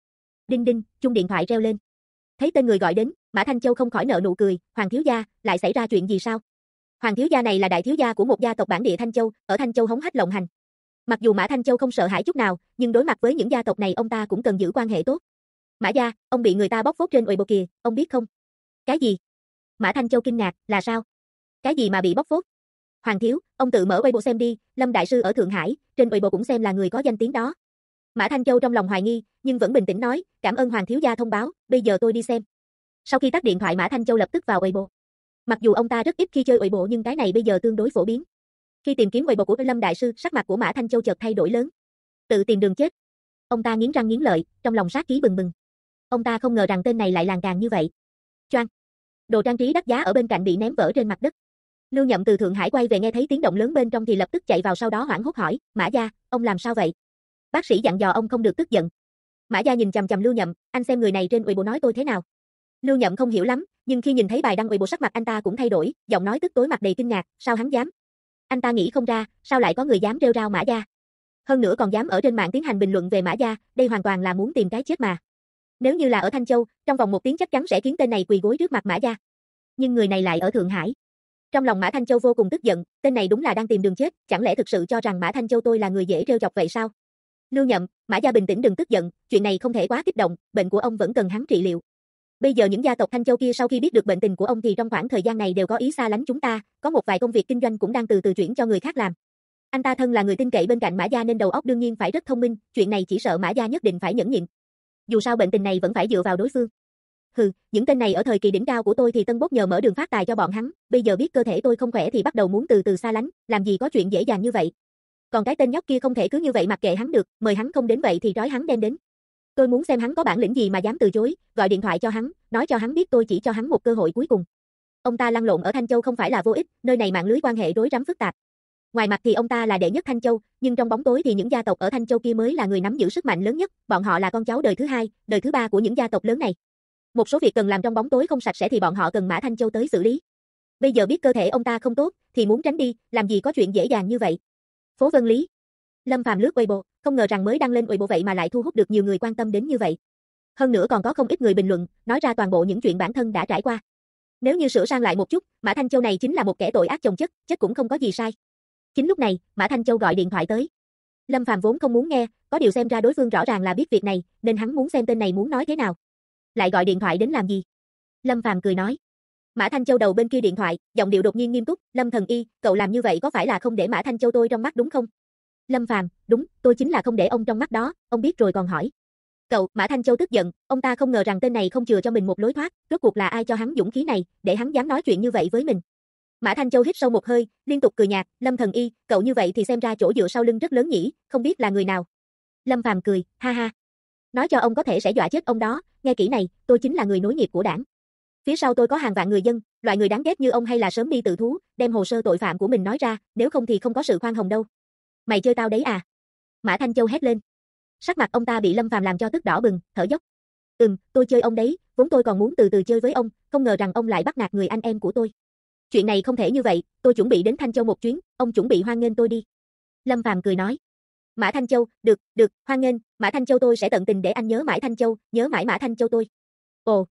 Đinh đinh, chuông điện thoại reo lên. Thấy tên người gọi đến, Mã Thanh Châu không khỏi nở nụ cười, Hoàng thiếu gia, lại xảy ra chuyện gì sao? Hoàng thiếu gia này là đại thiếu gia của một gia tộc bản địa Thanh Châu, ở Thanh Châu hống hách lộng hành. Mặc dù Mã Thanh Châu không sợ hãi chút nào, nhưng đối mặt với những gia tộc này ông ta cũng cần giữ quan hệ tốt. Mã gia, ông bị người ta bóc phốt trên Weibo kìa, ông biết không? Cái gì? Mã Thanh Châu kinh ngạc, là sao? Cái gì mà bị bóc phốt? Hoàng thiếu, ông tự mở Weibo xem đi, Lâm đại sư ở Thượng Hải, trên Weibo cũng xem là người có danh tiếng đó. Mã Thanh Châu trong lòng hoài nghi, nhưng vẫn bình tĩnh nói, cảm ơn Hoàng thiếu gia thông báo, bây giờ tôi đi xem. Sau khi tắt điện thoại Mã Thanh Châu lập tức vào Weibo. Mặc dù ông ta rất ít khi chơi Weibo nhưng cái này bây giờ tương đối phổ biến. Khi tìm kiếm Weibo của Lâm đại sư, sắc mặt của Mã Thanh Châu chợt thay đổi lớn. Tự tìm đường chết. Ông ta nghiến răng nghiến lợi, trong lòng sát khí bừng bừng. Ông ta không ngờ rằng tên này lại làng càng như vậy. Choang. Đồ trang trí đắt giá ở bên cạnh bị ném vỡ trên mặt đất. Lưu Nhậm từ Thượng Hải quay về nghe thấy tiếng động lớn bên trong thì lập tức chạy vào, sau đó hoảng hốt hỏi, Mã gia, ông làm sao vậy? Bác sĩ dặn dò ông không được tức giận. Mã gia nhìn chằm chằm Lưu Nhậm, anh xem người này trên Weibo nói tôi thế nào? Lưu Nhậm không hiểu lắm, nhưng khi nhìn thấy bài đăng Weibo sắc mặt anh ta cũng thay đổi, giọng nói tức tối mặt đầy kinh ngạc, sao hắn dám? Anh ta nghĩ không ra, sao lại có người dám rêu rao Mã gia? Hơn nữa còn dám ở trên mạng tiến hành bình luận về Mã gia, đây hoàn toàn là muốn tìm cái chết mà. Nếu như là ở Thanh Châu, trong vòng 1 tiếng chắc chắn sẽ khiến tên này quỳ gối trước mặt Mã gia. Nhưng người này lại ở Thượng Hải. Trong lòng Mã Thanh Châu vô cùng tức giận, tên này đúng là đang tìm đường chết, chẳng lẽ thực sự cho rằng Mã Thanh Châu tôi là người dễ trêu chọc vậy sao? Lưu Nhậm, Mã gia bình tĩnh đừng tức giận, chuyện này không thể quá kích động, bệnh của ông vẫn cần hắn trị liệu. Bây giờ những gia tộc Thanh Châu kia sau khi biết được bệnh tình của ông thì trong khoảng thời gian này đều có ý xa lánh chúng ta, có một vài công việc kinh doanh cũng đang từ từ chuyển cho người khác làm. Anh ta thân là người tin cậy bên cạnh Mã gia nên đầu óc đương nhiên phải rất thông minh, chuyện này chỉ sợ Mã gia nhất định phải nhẫn nhịn. Dù sao bệnh tình này vẫn phải dựa vào đối phương. Hừ, những tên này ở thời kỳ đỉnh cao của tôi thì tân bốc nhờ mở đường phát tài cho bọn hắn, bây giờ biết cơ thể tôi không khỏe thì bắt đầu muốn từ từ xa lánh, làm gì có chuyện dễ dàng như vậy. Còn cái tên nhóc kia không thể cứ như vậy mặc kệ hắn được, mời hắn không đến vậy thì trói hắn đem đến. Tôi muốn xem hắn có bản lĩnh gì mà dám từ chối, gọi điện thoại cho hắn, nói cho hắn biết tôi chỉ cho hắn một cơ hội cuối cùng. Ông ta lăn lộn ở Thanh Châu không phải là vô ích, nơi này mạng lưới quan hệ rối rắm phức tạp. Ngoài mặt thì ông ta là đệ nhất Thanh Châu, nhưng trong bóng tối thì những gia tộc ở Thanh Châu kia mới là người nắm giữ sức mạnh lớn nhất, bọn họ là con cháu đời thứ hai, đời thứ ba của những gia tộc lớn này. Một số việc cần làm trong bóng tối không sạch sẽ thì bọn họ cần Mã Thanh Châu tới xử lý. Bây giờ biết cơ thể ông ta không tốt, thì muốn tránh đi, làm gì có chuyện dễ dàng như vậy. Phố Vân Lý. Lâm Phàm lướt Weibo, không ngờ rằng mới đăng lên Weibo vậy mà lại thu hút được nhiều người quan tâm đến như vậy. Hơn nữa còn có không ít người bình luận, nói ra toàn bộ những chuyện bản thân đã trải qua. Nếu như sửa sang lại một chút, Mã Thanh Châu này chính là một kẻ tội ác chồng chất, chết cũng không có gì sai. Chính lúc này, Mã Thanh Châu gọi điện thoại tới. Lâm Phàm vốn không muốn nghe, có điều xem ra đối phương rõ ràng là biết việc này, nên hắn muốn xem tên này muốn nói thế nào. Lại gọi điện thoại đến làm gì? Lâm Phàm cười nói. Mã Thanh Châu đầu bên kia điện thoại, giọng điệu đột nhiên nghiêm túc, Lâm thần y, cậu làm như vậy có phải là không để Mã Thanh Châu tôi trong mắt đúng không? Lâm Phàm, đúng, tôi chính là không để ông trong mắt đó, ông biết rồi còn hỏi. Cậu, Mã Thanh Châu tức giận, ông ta không ngờ rằng tên này không chừa cho mình một lối thoát, rốt cuộc là ai cho hắn dũng khí này, để hắn dám nói chuyện như vậy với mình. Mã Thanh Châu hít sâu một hơi, liên tục cười nhạt, Lâm thần y, cậu như vậy thì xem ra chỗ dựa sau lưng rất lớn nhỉ, không biết là người nào. Lâm Phàm cười, ha ha. Nói cho ông có thể sẽ dọa chết ông đó, nghe kỹ này, tôi chính là người nối nghiệp của đảng. Phía sau tôi có hàng vạn người dân, loại người đáng ghét như ông hay là sớm đi tự thú, đem hồ sơ tội phạm của mình nói ra, nếu không thì không có sự khoan hồng đâu. Mày chơi tao đấy à? Mã Thanh Châu hét lên. Sắc mặt ông ta bị Lâm Phàm làm cho tức đỏ bừng, thở dốc. Tôi chơi ông đấy, vốn tôi còn muốn từ từ chơi với ông, không ngờ rằng ông lại bắt nạt người anh em của tôi. Chuyện này không thể như vậy, tôi chuẩn bị đến Thanh Châu một chuyến, ông chuẩn bị hoan nghênh tôi đi. Lâm Phàm cười nói. Mã Thanh Châu, được, hoan nghênh, Mã Thanh Châu tôi sẽ tận tình để anh nhớ mãi Thanh Châu, nhớ mãi Mã Thanh Châu tôi. Ồ,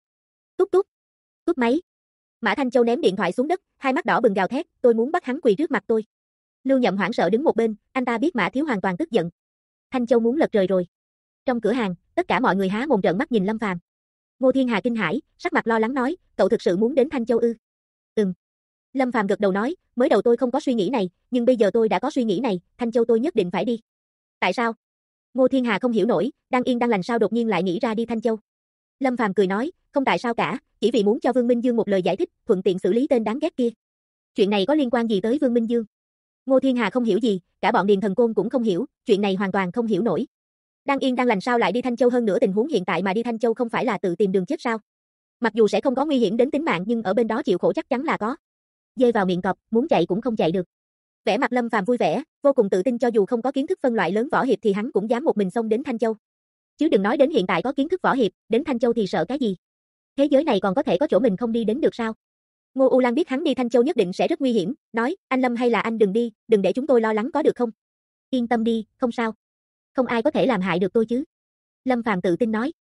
cúp máy. Mã Thanh Châu ném điện thoại xuống đất, hai mắt đỏ bừng gào thét, tôi muốn bắt hắn quỳ trước mặt tôi. Lưu Nhậm hoảng sợ đứng một bên, anh ta biết Mã thiếu hoàn toàn tức giận. Thanh Châu muốn lật trời rồi. Trong cửa hàng, tất cả mọi người há mồm trợn mắt nhìn Lâm Phàm. Ngô Thiên Hà kinh hãi, sắc mặt lo lắng nói, cậu thực sự muốn đến Thanh Châu ư? Lâm Phàm gật đầu nói, mới đầu tôi không có suy nghĩ này, nhưng bây giờ tôi đã có suy nghĩ này, Thanh Châu tôi nhất định phải đi. Tại sao? Ngô Thiên Hà không hiểu nổi, đang yên đang lành sao đột nhiên lại nghĩ ra đi Thanh Châu. Lâm Phàm cười nói, không tại sao cả, chỉ vì muốn cho Vương Minh Dương một lời giải thích, thuận tiện xử lý tên đáng ghét kia. Chuyện này có liên quan gì tới Vương Minh Dương? Ngô Thiên Hà không hiểu gì, cả bọn Điền Thần Côn cũng không hiểu, chuyện này hoàn toàn không hiểu nổi. Đang yên đang lành sao lại đi Thanh Châu, hơn nữa tình huống hiện tại mà đi Thanh Châu không phải là tự tìm đường chết sao? Mặc dù sẽ không có nguy hiểm đến tính mạng nhưng ở bên đó chịu khổ chắc chắn là có. Dê vào miệng cọp, muốn chạy cũng không chạy được. Vẻ mặt Lâm Phàm vui vẻ, vô cùng tự tin cho dù không có kiến thức phân loại lớn võ hiệp thì hắn cũng dám một mình xông đến Thanh Châu. Chứ đừng nói đến hiện tại có kiến thức võ hiệp, đến Thanh Châu thì sợ cái gì? Thế giới này còn có thể có chỗ mình không đi đến được sao? Ngô U Lan biết hắn đi Thanh Châu nhất định sẽ rất nguy hiểm, nói, anh Lâm hay là anh đừng đi, đừng để chúng tôi lo lắng có được không? Yên tâm đi, không sao. Không ai có thể làm hại được tôi chứ. Lâm Phàm tự tin nói.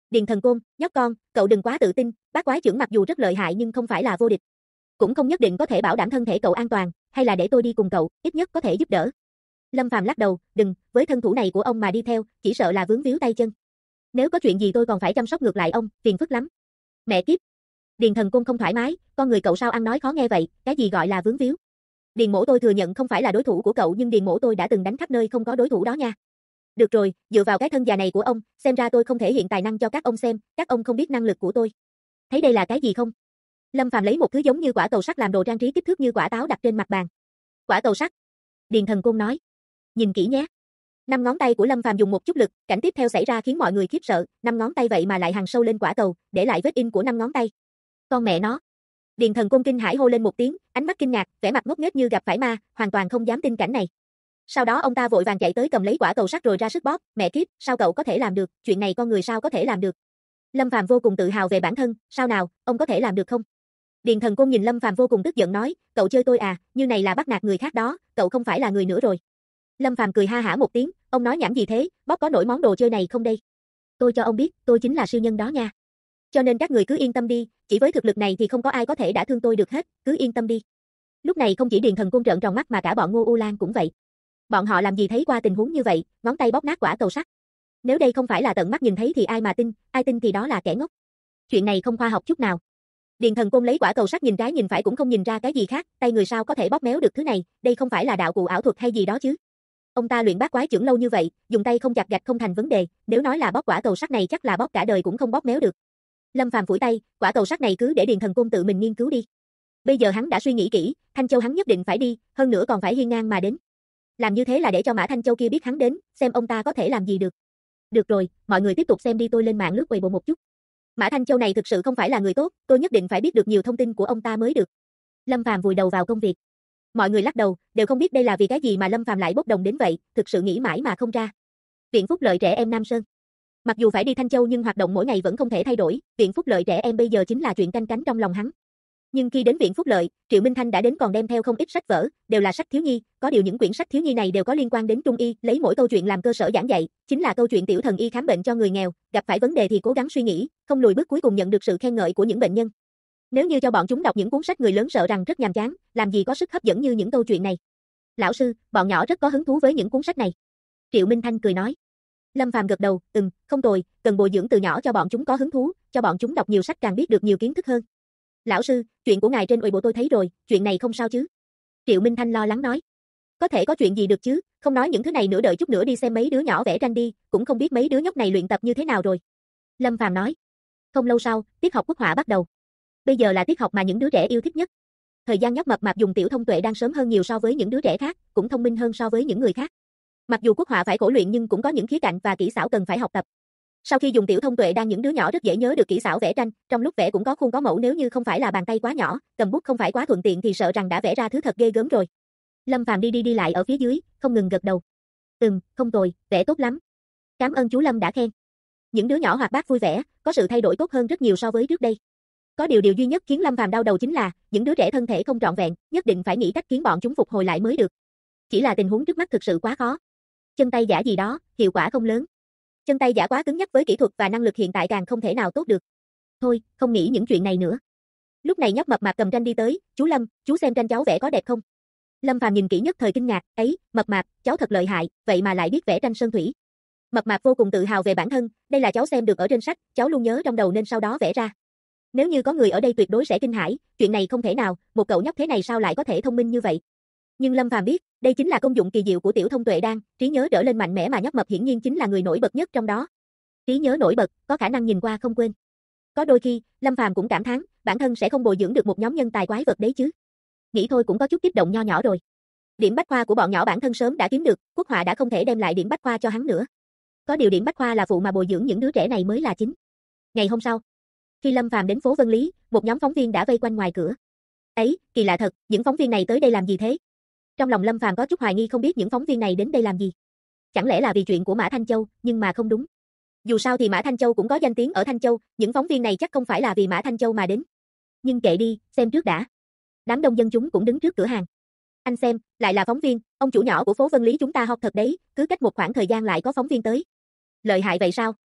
Điền Thần Côn, nhóc con, cậu đừng quá tự tin, bát quái chưởng mặc dù rất lợi hại nhưng không phải là vô địch. Cũng không nhất định có thể bảo đảm thân thể cậu an toàn, hay là để tôi đi cùng cậu, ít nhất có thể giúp đỡ. Lâm Phàm lắc đầu, đừng, với thân thủ này của ông mà đi theo, chỉ sợ là vướng víu tay chân. Nếu có chuyện gì tôi còn phải chăm sóc ngược lại ông, phiền phức lắm. Mẹ kiếp. Điền Thần Côn không thoải mái, con người cậu sao ăn nói khó nghe vậy, cái gì gọi là vướng víu? Điền mỗ tôi thừa nhận không phải là đối thủ của cậu nhưng Điền mỗ tôi đã từng đánh khắp nơi không có đối thủ đó nha. Được rồi, dựa vào cái thân già này của ông, xem ra tôi không thể hiện tài năng cho các ông xem, các ông không biết năng lực của tôi. Thấy đây là cái gì không? Lâm Phàm lấy một thứ giống như quả cầu sắt làm đồ trang trí kích thước như quả táo đặt trên mặt bàn. Quả cầu sắt. Điền Thần Côn nói. Nhìn kỹ nhé. 5 ngón tay của Lâm Phàm dùng một chút lực, cảnh tiếp theo xảy ra khiến mọi người khiếp sợ, 5 ngón tay vậy mà lại hằn sâu lên quả cầu, để lại vết in của 5 ngón tay. Con mẹ nó. Điền Thần Côn kinh hãi hô lên một tiếng, ánh mắt kinh ngạc, vẻ mặt ngốc nghếch như gặp phải ma, hoàn toàn không dám tin cảnh này. Sau đó ông ta vội vàng chạy tới cầm lấy quả cầu sắt rồi ra sức bóp, mẹ kiếp, sao cậu có thể làm được, chuyện này con người sao có thể làm được. Lâm Phàm vô cùng tự hào về bản thân, sao nào, ông có thể làm được không? Điền Thần Côn nhìn Lâm Phàm vô cùng tức giận nói, cậu chơi tôi à, như này là bắt nạt người khác đó, cậu không phải là người nữa rồi. Lâm Phàm cười ha hả một tiếng, ông nói nhảm gì thế, bóp có nổi món đồ chơi này không đây? Tôi cho ông biết, tôi chính là siêu nhân đó nha. Cho nên các người cứ yên tâm đi, chỉ với thực lực này thì không có ai có thể đả thương tôi được hết, cứ yên tâm đi. Lúc này không chỉ Điền Thần Côn trợn tròn mắt mà cả bọn Ngô U Lan cũng vậy. Bọn họ làm gì thấy qua tình huống như vậy, ngón tay bóp nát quả cầu sắt. Nếu đây không phải là tận mắt nhìn thấy thì ai mà tin, ai tin thì đó là kẻ ngốc. Chuyện này không khoa học chút nào. Điền Thần Côn lấy quả cầu sắt nhìn trái nhìn phải cũng không nhìn ra cái gì khác, tay người sao có thể bóp méo được thứ này, đây không phải là đạo cụ ảo thuật hay gì đó chứ. Ông ta luyện bát quái chưởng lâu như vậy, dùng tay không chặt gạch không thành vấn đề, nếu nói là bóp quả cầu sắt này chắc là bóp cả đời cũng không bóp méo được. Lâm Phàm phủi tay, quả cầu sắt này cứ để Điền Thần Côn tự mình nghiên cứu đi. Bây giờ hắn đã suy nghĩ kỹ, Thanh Châu hắn nhất định phải đi, hơn nữa còn phải hiên ngang mà đến. Làm như thế là để cho Mã Thanh Châu kia biết hắn đến, xem ông ta có thể làm gì được. Được rồi, mọi người tiếp tục xem đi, tôi lên mạng lướt Weibo một chút. Mã Thanh Châu này thực sự không phải là người tốt, tôi nhất định phải biết được nhiều thông tin của ông ta mới được. Lâm Phàm vùi đầu vào công việc. Mọi người lắc đầu, đều không biết đây là vì cái gì mà Lâm Phàm lại bốc đồng đến vậy, thực sự nghĩ mãi mà không ra. Viện Phúc Lợi Trẻ Em Nam Sơn. Mặc dù phải đi Thanh Châu nhưng hoạt động mỗi ngày vẫn không thể thay đổi, Viện Phúc Lợi Trẻ Em bây giờ chính là chuyện canh cánh trong lòng hắn. Nhưng khi đến Viện Phúc Lợi, Triệu Minh Thanh đã đến còn đem theo không ít sách vở, đều là sách thiếu nhi, có điều những quyển sách thiếu nhi này đều có liên quan đến trung y, lấy mỗi câu chuyện làm cơ sở giảng dạy, chính là câu chuyện tiểu thần y khám bệnh cho người nghèo, gặp phải vấn đề thì cố gắng suy nghĩ, không lùi bước cuối cùng nhận được sự khen ngợi của những bệnh nhân. Nếu như cho bọn chúng đọc những cuốn sách người lớn sợ rằng rất nhàm chán, làm gì có sức hấp dẫn như những câu chuyện này. Lão sư, bọn nhỏ rất có hứng thú với những cuốn sách này. Triệu Minh Thanh cười nói. Lâm Phàm gật đầu, không tồi, cần bồi dưỡng từ nhỏ cho bọn chúng có hứng thú, cho bọn chúng đọc nhiều sách càng biết được nhiều kiến thức hơn. Lão sư, chuyện của ngài trên Weibo tôi thấy rồi, chuyện này không sao chứ? Triệu Minh Thanh lo lắng nói. Có thể có chuyện gì được chứ, không nói những thứ này nữa, đợi chút nữa đi xem mấy đứa nhỏ vẽ tranh đi, cũng không biết mấy đứa nhóc này luyện tập như thế nào rồi. Lâm Phàm nói. Không lâu sau, tiết học quốc họa bắt đầu. Bây giờ là tiết học mà những đứa trẻ yêu thích nhất. Thời gian nhóc mập mạp dùng tiểu thông tuệ đang sớm hơn nhiều so với những đứa trẻ khác, cũng thông minh hơn so với những người khác. Mặc dù quốc họa phải khổ luyện nhưng cũng có những khía cạnh và kỹ xảo cần phải học tập. Sau khi dùng tiểu thông tuệ đang những đứa nhỏ rất dễ nhớ được kỹ xảo vẽ tranh, trong lúc vẽ cũng có khuôn có mẫu, nếu như không phải là bàn tay quá nhỏ, cầm bút không phải quá thuận tiện thì sợ rằng đã vẽ ra thứ thật ghê gớm rồi. Lâm Phàm đi lại ở phía dưới, không ngừng gật đầu. Không tồi, vẽ tốt lắm. Cảm ơn chú Lâm đã khen. Những đứa nhỏ hoạt bát vui vẻ, có sự thay đổi tốt hơn rất nhiều so với trước đây. Có điều duy nhất khiến Lâm Phàm đau đầu chính là, những đứa trẻ thân thể không trọn vẹn, nhất định phải nghĩ cách khiến bọn chúng phục hồi lại mới được. Chỉ là tình huống trước mắt thực sự quá khó. Chân tay giả gì đó, hiệu quả không lớn. Chân tay giả quá cứng nhắc với kỹ thuật và năng lực hiện tại càng không thể nào tốt được. Thôi, không nghĩ những chuyện này nữa. Lúc này nhóc mập mạp cầm tranh đi tới, chú Lâm, chú xem tranh cháu vẽ có đẹp không? Lâm Phàm nhìn kỹ nhất thời kinh ngạc, ấy, mập mạp, cháu thật lợi hại, vậy mà lại biết vẽ tranh sơn thủy. Mập mạp vô cùng tự hào về bản thân, đây là cháu xem được ở trên sách, cháu luôn nhớ trong đầu nên sau đó vẽ ra. Nếu như có người ở đây tuyệt đối sẽ kinh hãi, chuyện này không thể nào, một cậu nhóc thế này sao lại có thể thông minh như vậy? Nhưng Lâm Phàm biết, đây chính là công dụng kỳ diệu của tiểu thông tuệ đan, trí nhớ trở lên mạnh mẽ mà nhóc mập hiển nhiên chính là người nổi bật nhất trong đó. Trí nhớ nổi bật, có khả năng nhìn qua không quên. Có đôi khi, Lâm Phàm cũng cảm thán, bản thân sẽ không bồi dưỡng được một nhóm nhân tài quái vật đấy chứ. Nghĩ thôi cũng có chút kích động nho nhỏ rồi. Điểm bách khoa của bọn nhỏ bản thân sớm đã kiếm được, quốc họa đã không thể đem lại điểm bách khoa cho hắn nữa. Có điều điểm bách khoa là phụ mà bồi dưỡng những đứa trẻ này mới là chính. Ngày hôm sau, khi Lâm Phàm đến phố Vân Lý, một nhóm phóng viên đã vây quanh ngoài cửa. Ấy, kỳ lạ thật, những phóng viên này tới đây làm gì thế? Trong lòng Lâm Phàm có chút hoài nghi không biết những phóng viên này đến đây làm gì. Chẳng lẽ là vì chuyện của Mã Thanh Châu, nhưng mà không đúng. Dù sao thì Mã Thanh Châu cũng có danh tiếng ở Thanh Châu, những phóng viên này chắc không phải là vì Mã Thanh Châu mà đến. Nhưng kệ đi, xem trước đã. Đám đông dân chúng cũng đứng trước cửa hàng. Anh xem, lại là phóng viên, ông chủ nhỏ của phố Vân Lý chúng ta hot thật đấy, cứ cách một khoảng thời gian lại có phóng viên tới. Lợi hại vậy sao?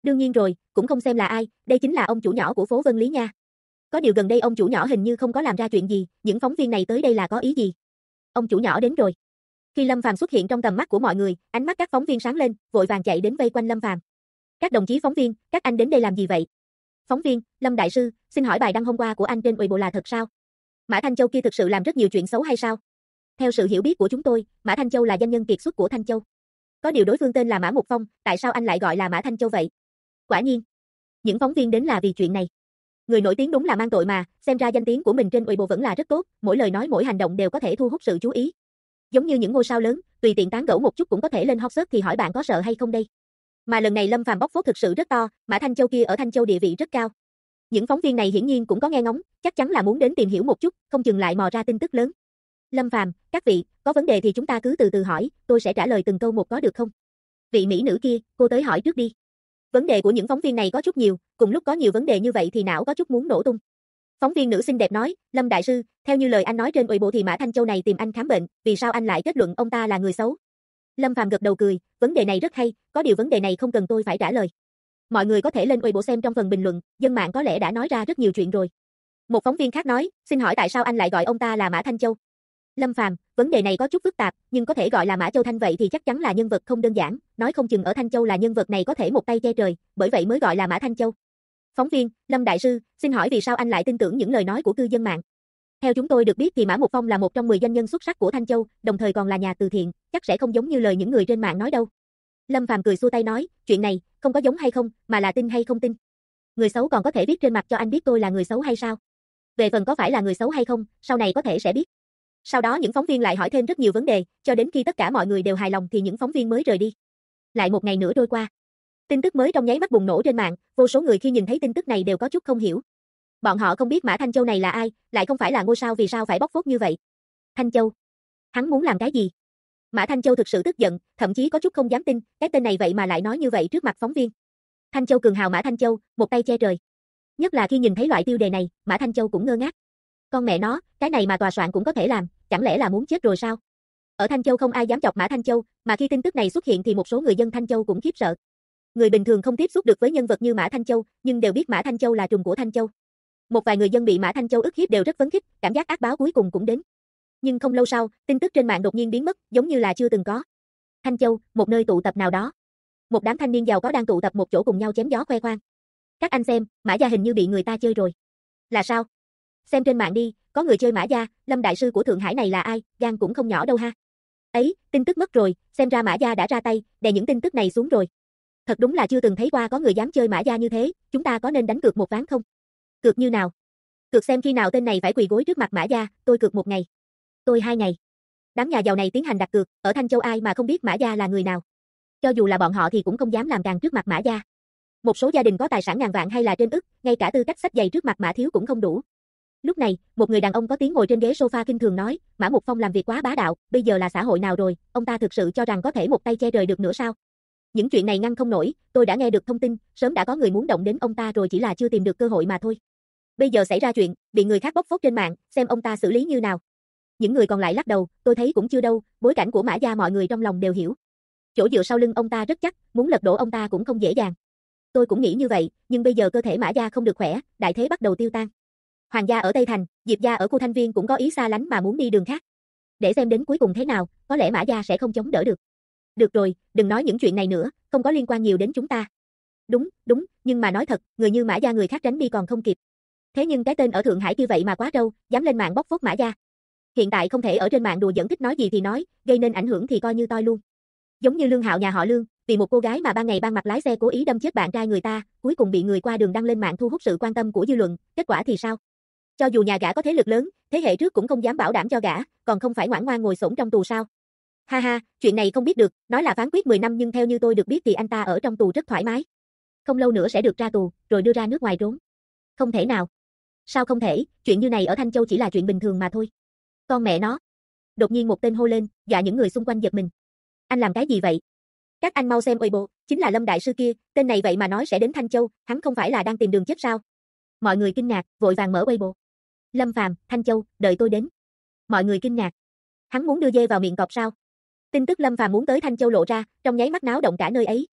Đương nhiên rồi, cũng không xem là ai, đây chính là ông chủ nhỏ của phố Vân Lý nha. Có điều gần đây ông chủ nhỏ hình như không có làm ra chuyện gì, những phóng viên này tới đây là có ý gì? Ông chủ nhỏ đến rồi. Khi Lâm Phàm xuất hiện trong tầm mắt của mọi người, ánh mắt các phóng viên sáng lên, vội vàng chạy đến vây quanh Lâm Phàm. Các đồng chí phóng viên, các anh đến đây làm gì vậy? Phóng viên, Lâm đại sư, xin hỏi bài đăng hôm qua của anh trên Weibo là thật sao? Mã Thanh Châu kia thực sự làm rất nhiều chuyện xấu hay sao? Theo sự hiểu biết của chúng tôi, Mã Thanh Châu là doanh nhân kiệt xuất của Thanh Châu. Có điều đối phương tên là Mã Mục Phong, tại sao anh lại gọi là Mã Thanh Châu vậy? Quả nhiên, những phóng viên đến là vì chuyện này. Người nổi tiếng đúng là mang tội mà, xem ra danh tiếng của mình trên Weibo vẫn là rất tốt, mỗi lời nói mỗi hành động đều có thể thu hút sự chú ý. Giống như những ngôi sao lớn, tùy tiện tán gẫu một chút cũng có thể lên hot search thì hỏi bạn có sợ hay không đây. Mà lần này Lâm Phàm bóc phốt thực sự rất to, Mã Thanh Châu kia ở Thanh Châu địa vị rất cao. Những phóng viên này hiển nhiên cũng có nghe ngóng, chắc chắn là muốn đến tìm hiểu một chút, không chừng lại mò ra tin tức lớn. Lâm Phàm, các vị, có vấn đề thì chúng ta cứ từ từ hỏi, tôi sẽ trả lời từng câu một có được không? Vị mỹ nữ kia, cô tới hỏi trước đi. Vấn đề của những phóng viên này có chút nhiều, cùng lúc có nhiều vấn đề như vậy thì não có chút muốn nổ tung. Phóng viên nữ xinh đẹp nói, Lâm đại sư, theo như lời anh nói trên Weibo thì Mã Thanh Châu này tìm anh khám bệnh, vì sao anh lại kết luận ông ta là người xấu? Lâm Phàm gật đầu cười, vấn đề này rất hay, có điều vấn đề này không cần tôi phải trả lời. Mọi người có thể lên Weibo xem trong phần bình luận, dân mạng có lẽ đã nói ra rất nhiều chuyện rồi. Một phóng viên khác nói, xin hỏi tại sao anh lại gọi ông ta là Mã Thanh Châu? Lâm Phàm, vấn đề này có chút phức tạp, nhưng có thể gọi là Mã Châu Thanh vậy thì chắc chắn là nhân vật không đơn giản, nói không chừng ở Thanh Châu là nhân vật này có thể một tay che trời, bởi vậy mới gọi là Mã Thanh Châu. Phóng viên, Lâm đại sư, xin hỏi vì sao anh lại tin tưởng những lời nói của cư dân mạng? Theo chúng tôi được biết thì Mã Mục Phong là một trong 10 doanh nhân xuất sắc của Thanh Châu, đồng thời còn là nhà từ thiện, chắc sẽ không giống như lời những người trên mạng nói đâu. Lâm Phàm cười xua tay nói, chuyện này, không có giống hay không, mà là tin hay không tin. Người xấu còn có thể viết trên mặt cho anh biết tôi là người xấu hay sao? Về phần có phải là người xấu hay không, sau này có thể sẽ biết. Sau đó những phóng viên lại hỏi thêm rất nhiều vấn đề, cho đến khi tất cả mọi người đều hài lòng thì những phóng viên mới rời đi. Lại một ngày nữa trôi qua. Tin tức mới trong nháy mắt bùng nổ trên mạng, vô số người khi nhìn thấy tin tức này đều có chút không hiểu. Bọn họ không biết Mã Thanh Châu này là ai, lại không phải là ngôi sao vì sao phải bóc phốt như vậy. Thanh Châu, hắn muốn làm cái gì? Mã Thanh Châu thực sự tức giận, thậm chí có chút không dám tin, cái tên này vậy mà lại nói như vậy trước mặt phóng viên. Thanh Châu cường hào Mã Thanh Châu, một tay che trời. Nhất là khi nhìn thấy loại tiêu đề này, Mã Thanh Châu cũng ngơ ngác. Con mẹ nó, cái này mà tòa soạn cũng có thể làm, chẳng lẽ là muốn chết rồi sao? Ở Thanh Châu không ai dám chọc Mã Thanh Châu, mà khi tin tức này xuất hiện thì một số người dân Thanh Châu cũng khiếp sợ. Người bình thường không tiếp xúc được với nhân vật như Mã Thanh Châu, nhưng đều biết Mã Thanh Châu là trùm của Thanh Châu. Một vài người dân bị Mã Thanh Châu ức hiếp đều rất phấn khích, cảm giác ác báo cuối cùng cũng đến. Nhưng không lâu sau, tin tức trên mạng đột nhiên biến mất, giống như là chưa từng có. Thanh Châu, một nơi tụ tập nào đó. Một đám thanh niên giàu có đang tụ tập một chỗ cùng nhau chém gió khoe khoang. Các anh xem, Mã gia hình như bị người ta chơi rồi. Là sao? Xem trên mạng đi, có người chơi Mã gia, Lâm đại sư của Thượng Hải này là ai, gan cũng không nhỏ đâu ha. Ấy, tin tức mất rồi, xem ra Mã gia đã ra tay, đè những tin tức này xuống rồi. Thật đúng là chưa từng thấy qua có người dám chơi Mã gia như thế, chúng ta có nên đánh cược một ván không? Cược như nào? Cược xem khi nào tên này phải quỳ gối trước mặt Mã gia, tôi cược 1 ngày. Tôi 2 ngày. Đám nhà giàu này tiến hành đặt cược, ở Thanh Châu ai mà không biết Mã gia là người nào. Cho dù là bọn họ thì cũng không dám làm càng trước mặt Mã gia. Một số gia đình có tài sản ngàn vạn hay là trên ức, ngay cả tư cách xách giày trước mặt Mã Thiếu cũng không đủ. Lúc này, một người đàn ông có tiếng ngồi trên ghế sofa kinh thường nói, Mã Mục Phong làm việc quá bá đạo, bây giờ là xã hội nào rồi, ông ta thực sự cho rằng có thể một tay che trời được nữa sao? Những chuyện này ngăn không nổi, tôi đã nghe được thông tin, sớm đã có người muốn động đến ông ta rồi chỉ là chưa tìm được cơ hội mà thôi. Bây giờ xảy ra chuyện, bị người khác bóc phốt trên mạng, xem ông ta xử lý như nào. Những người còn lại lắc đầu, tôi thấy cũng chưa đâu, bối cảnh của Mã gia mọi người trong lòng đều hiểu. Chỗ dựa sau lưng ông ta rất chắc, muốn lật đổ ông ta cũng không dễ dàng. Tôi cũng nghĩ như vậy, nhưng bây giờ cơ thể Mã gia không được khỏe, đại thế bắt đầu tiêu tan. Hoàng gia ở Tây Thành, Diệp gia ở khu Thanh Viên cũng có ý xa lánh mà muốn đi đường khác. Để xem đến cuối cùng thế nào, có lẽ Mã gia sẽ không chống đỡ được. Được rồi, đừng nói những chuyện này nữa, không có liên quan nhiều đến chúng ta. Đúng, nhưng mà nói thật, người như Mã gia người khác tránh đi còn không kịp. Thế nhưng cái tên ở Thượng Hải kia vậy mà quá trâu, dám lên mạng bóc phốt Mã gia. Hiện tại không thể ở trên mạng đùa giỡn, thích nói gì thì nói, gây nên ảnh hưởng thì coi như toi luôn. Giống như Lương Hạo nhà họ Lương, vì một cô gái mà ban ngày ban mặt lái xe cố ý đâm chết bạn trai người ta, cuối cùng bị người qua đường đăng lên mạng thu hút sự quan tâm của dư luận, kết quả thì sao? Cho dù nhà gã có thế lực lớn, thế hệ trước cũng không dám bảo đảm cho gã, còn không phải ngoan ngoan ngồi xổm trong tù sao? Ha ha, chuyện này không biết được, nói là phán quyết 10 năm nhưng theo như tôi được biết thì anh ta ở trong tù rất thoải mái. Không lâu nữa sẽ được ra tù, rồi đưa ra nước ngoài trốn. Không thể nào. Sao không thể, chuyện như này ở Thanh Châu chỉ là chuyện bình thường mà thôi. Con mẹ nó. Đột nhiên một tên hô lên, dọa những người xung quanh giật mình. Anh làm cái gì vậy? Các anh mau xem Weibo, chính là Lâm đại sư kia, tên này vậy mà nói sẽ đến Thanh Châu, hắn không phải là đang tìm đường chết sao? Mọi người kinh ngạc, vội vàng mở Weibo. Lâm Phàm, Thanh Châu, đợi tôi đến. Mọi người kinh ngạc. Hắn muốn đưa dê vào miệng cọp sao? Tin tức Lâm Phàm muốn tới Thanh Châu lộ ra, trong nháy mắt náo động cả nơi ấy.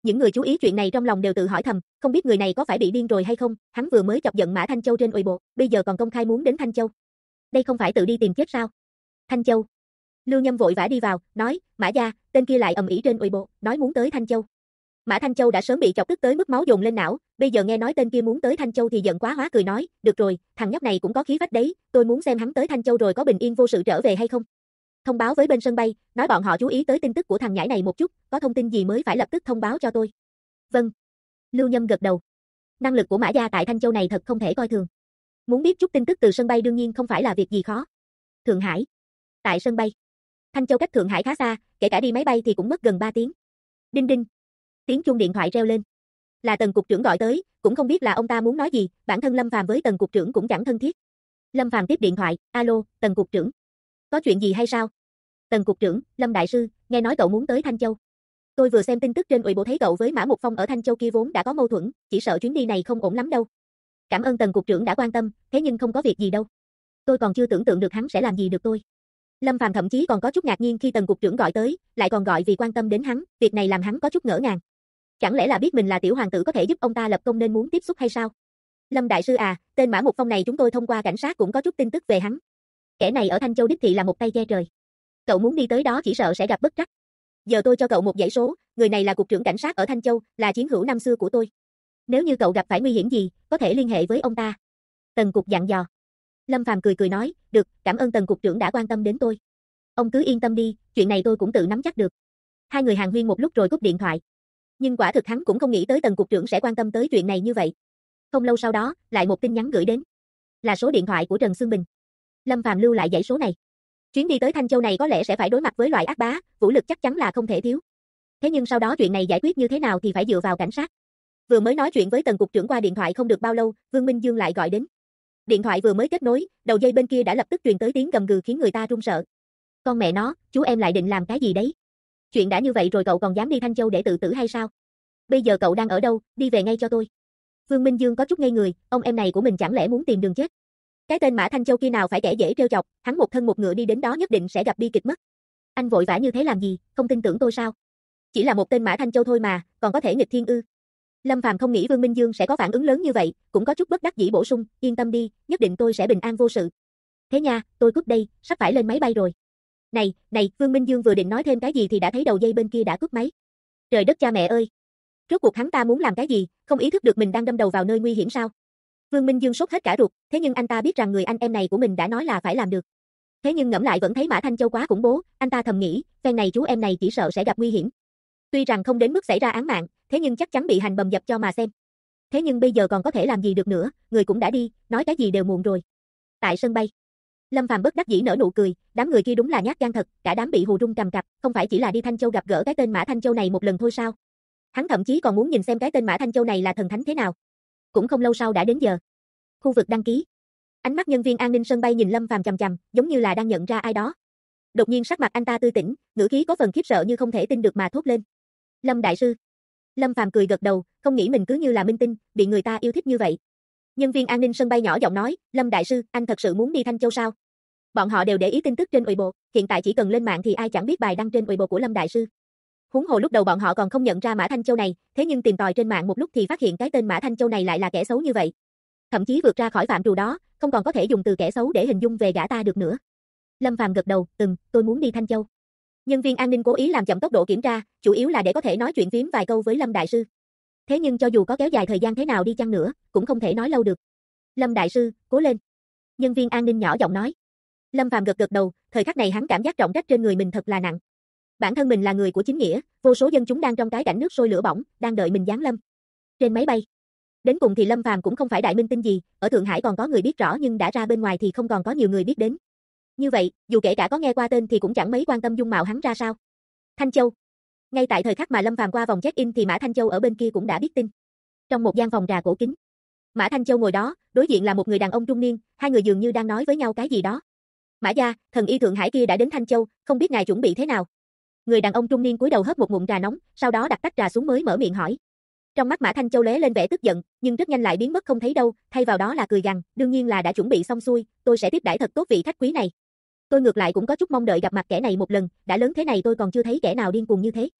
Những người chú ý chuyện này trong lòng đều tự hỏi thầm, không biết người này có phải bị điên rồi hay không, hắn vừa mới chọc giận Mã Thanh Châu trên Weibo, bây giờ còn công khai muốn đến Thanh Châu. Đây không phải tự đi tìm chết sao? Thanh Châu. Lưu Nhâm vội vã đi vào, nói, Mã gia, tên kia lại ầm ĩ trên Weibo, nói muốn tới Thanh Châu. Mã Thanh Châu đã sớm bị chọc tức tới mức máu dồn lên não, bây giờ nghe nói tên kia muốn tới Thanh Châu thì giận quá hóa cười nói, được rồi, thằng nhóc này cũng có khí phách đấy, tôi muốn xem hắn tới Thanh Châu rồi có bình yên vô sự trở về hay không. Thông báo với bên sân bay, nói bọn họ chú ý tới tin tức của thằng nhãi này một chút, có thông tin gì mới phải lập tức thông báo cho tôi. Vâng. Lưu Nhâm gật đầu. Năng lực của Mã gia tại Thanh Châu này thật không thể coi thường. Muốn biết chút tin tức từ sân bay đương nhiên không phải là việc gì khó. Thượng Hải. Tại sân bay. Thanh Châu cách Thượng Hải khá xa, kể cả đi máy bay thì cũng mất gần 3 tiếng. Đinh đinh. Tiếng chuông điện thoại reo lên. Là Tần cục trưởng gọi tới, cũng không biết là ông ta muốn nói gì, bản thân Lâm Phàm với Tần cục trưởng cũng chẳng thân thiết. Lâm Phàm tiếp điện thoại, alo, Tần cục trưởng. Có chuyện gì hay sao? Tần cục trưởng, Lâm đại sư, nghe nói cậu muốn tới Thanh Châu. Tôi vừa xem tin tức trên Weibo thấy cậu với Mã Mục Phong ở Thanh Châu kia vốn đã có mâu thuẫn, chỉ sợ chuyến đi này không ổn lắm đâu. Cảm ơn Tần cục trưởng đã quan tâm, thế nhưng không có việc gì đâu. Tôi còn chưa tưởng tượng được hắn sẽ làm gì được tôi. Lâm Phàm thậm chí còn có chút ngạc nhiên khi Tần cục trưởng gọi tới, lại còn gọi vì quan tâm đến hắn, việc này làm hắn có chút ngỡ ngàng. Chẳng lẽ là biết mình là tiểu hoàng tử có thể giúp ông ta lập công nên muốn tiếp xúc hay sao? Lâm đại sư à, tên Mã Mục Phong này chúng tôi thông qua cảnh sát cũng có chút tin tức về hắn. Kẻ này ở Thanh Châu đích thị là một tay che trời. Cậu muốn đi tới đó chỉ sợ sẽ gặp bất trắc. Giờ tôi cho cậu một dãy số, người này là cục trưởng cảnh sát ở Thanh Châu, là chiến hữu năm xưa của tôi. Nếu như cậu gặp phải nguy hiểm gì, có thể liên hệ với ông ta. Tần cục dặn dò. Lâm Phàm cười cười nói, được, cảm ơn Tần cục trưởng đã quan tâm đến tôi. Ông cứ yên tâm đi, chuyện này tôi cũng tự nắm chắc được. Hai người hàn huyên một lúc rồi cúp điện thoại. Nhưng quả thực hắn cũng không nghĩ tới Tần cục trưởng sẽ quan tâm tới chuyện này như vậy. Không lâu sau đó, lại một tin nhắn gửi đến. Là số điện thoại của Trần Xương Bình. Lâm Phàm lưu lại dãy số này. Chuyến đi tới Thanh Châu này có lẽ sẽ phải đối mặt với loại ác bá, vũ lực chắc chắn là không thể thiếu. Thế nhưng sau đó chuyện này giải quyết như thế nào thì phải dựa vào cảnh sát. Vừa mới nói chuyện với Tần cục trưởng qua điện thoại không được bao lâu, Vương Minh Dương lại gọi đến. Điện thoại vừa mới kết nối, đầu dây bên kia đã lập tức truyền tới tiếng gầm gừ khiến người ta run sợ. Con mẹ nó, chú em lại định làm cái gì đấy? Chuyện đã như vậy rồi cậu còn dám đi Thanh Châu để tự tử hay sao? Bây giờ cậu đang ở đâu, đi về ngay cho tôi. Vương Minh Dương có chút ngây người, ông em này của mình chẳng lẽ muốn tìm đường chết? Cái tên Mã Thanh Châu kia nào phải kẻ dễ trêu chọc, hắn một thân một ngựa đi đến đó nhất định sẽ gặp bi kịch mất. Anh vội vã như thế làm gì, không tin tưởng tôi sao? Chỉ là một tên Mã Thanh Châu thôi mà, còn có thể nghịch thiên ư? Lâm Phàm không nghĩ Vương Minh Dương sẽ có phản ứng lớn như vậy, cũng có chút bất đắc dĩ bổ sung, yên tâm đi, nhất định tôi sẽ bình an vô sự. Thế nha, tôi cúp đây, sắp phải lên máy bay rồi. Này, Vương Minh Dương vừa định nói thêm cái gì thì đã thấy đầu dây bên kia đã cúp máy. Trời đất cha mẹ ơi! Rốt cuộc hắn ta muốn làm cái gì, không ý thức được mình đang đâm đầu vào nơi nguy hiểm sao? Vương Minh Dương sốt hết cả ruột, thế nhưng anh ta biết rằng người anh em này của mình đã nói là phải làm được. Thế nhưng ngẫm lại vẫn thấy Mã Thanh Châu quá khủng bố, anh ta thầm nghĩ, phen này chú em này chỉ sợ sẽ gặp nguy hiểm. Tuy rằng không đến mức xảy ra án mạng, thế nhưng chắc chắn bị hành bầm dập cho mà xem. Thế nhưng bây giờ còn có thể làm gì được nữa, người cũng đã đi, nói cái gì đều muộn rồi. Tại sân bay, Lâm Phàm bất đắc dĩ nở nụ cười, đám người kia đúng là nhát gan thật, cả đám bị hù rung cầm cập, không phải chỉ là đi Thanh Châu gặp gỡ cái tên Mã Thanh Châu này một lần thôi sao? Hắn thậm chí còn muốn nhìn xem cái tên Mã Thanh Châu này là thần thánh thế nào. Cũng không lâu sau đã đến giờ. Khu vực đăng ký. Ánh mắt nhân viên an ninh sân bay nhìn Lâm Phàm chằm chằm, giống như là đang nhận ra ai đó. Đột nhiên sắc mặt anh ta tươi tỉnh, ngữ khí có phần khiếp sợ như không thể tin được mà thốt lên. Lâm đại sư. Lâm Phàm cười gật đầu, không nghĩ mình cứ như là minh tinh, bị người ta yêu thích như vậy. Nhân viên an ninh sân bay nhỏ giọng nói, Lâm đại sư, anh thật sự muốn đi Thanh Châu sao? Bọn họ đều để ý tin tức trên Weibo, hiện tại chỉ cần lên mạng thì ai chẳng biết bài đăng trên Weibo của Lâm đại sư. Huống hồ lúc đầu bọn họ còn không nhận ra Mã Thanh Châu này, thế nhưng tìm tòi trên mạng một lúc thì phát hiện cái tên Mã Thanh Châu này lại là kẻ xấu như vậy. Thậm chí vượt ra khỏi phạm trù đó, không còn có thể dùng từ kẻ xấu để hình dung về gã ta được nữa. Lâm Phàm gật đầu, tôi muốn đi Thanh Châu. Nhân viên an ninh cố ý làm chậm tốc độ kiểm tra, chủ yếu là để có thể nói chuyện phím vài câu với Lâm đại sư. Thế nhưng cho dù có kéo dài thời gian thế nào đi chăng nữa, cũng không thể nói lâu được. Lâm đại sư, cố lên. Nhân viên an ninh nhỏ giọng nói. Lâm Phàm gật đầu, thời khắc này hắn cảm giác trọng trách trên người mình thật là nặng. Bản thân mình là người của chính nghĩa, vô số dân chúng đang trong cái cảnh nước sôi lửa bỏng, đang đợi mình giáng lâm. Trên máy bay. Đến cùng thì Lâm Phàm cũng không phải đại minh tinh gì, ở Thượng Hải còn có người biết rõ nhưng đã ra bên ngoài thì không còn có nhiều người biết đến. Như vậy, dù kể cả có nghe qua tên thì cũng chẳng mấy quan tâm dung mạo hắn ra sao. Thanh Châu. Ngay tại thời khắc mà Lâm Phàm qua vòng check-in thì Mã Thanh Châu ở bên kia cũng đã biết tin. Trong một gian phòng trà cổ kính, Mã Thanh Châu ngồi đó, đối diện là một người đàn ông trung niên, hai người dường như đang nói với nhau cái gì đó. Mã gia, thần y Thượng Hải kia đã đến Thanh Châu, không biết ngài chuẩn bị thế nào. Người đàn ông trung niên cúi đầu hớp một ngụm trà nóng, sau đó đặt tách trà xuống mới mở miệng hỏi. Trong mắt Mã Thanh Châu lóe lên vẻ tức giận, nhưng rất nhanh lại biến mất không thấy đâu, thay vào đó là cười gằn, đương nhiên là đã chuẩn bị xong xuôi, tôi sẽ tiếp đãi thật tốt vị khách quý này. Tôi ngược lại cũng có chút mong đợi gặp mặt kẻ này một lần, đã lớn thế này tôi còn chưa thấy kẻ nào điên cuồng như thế.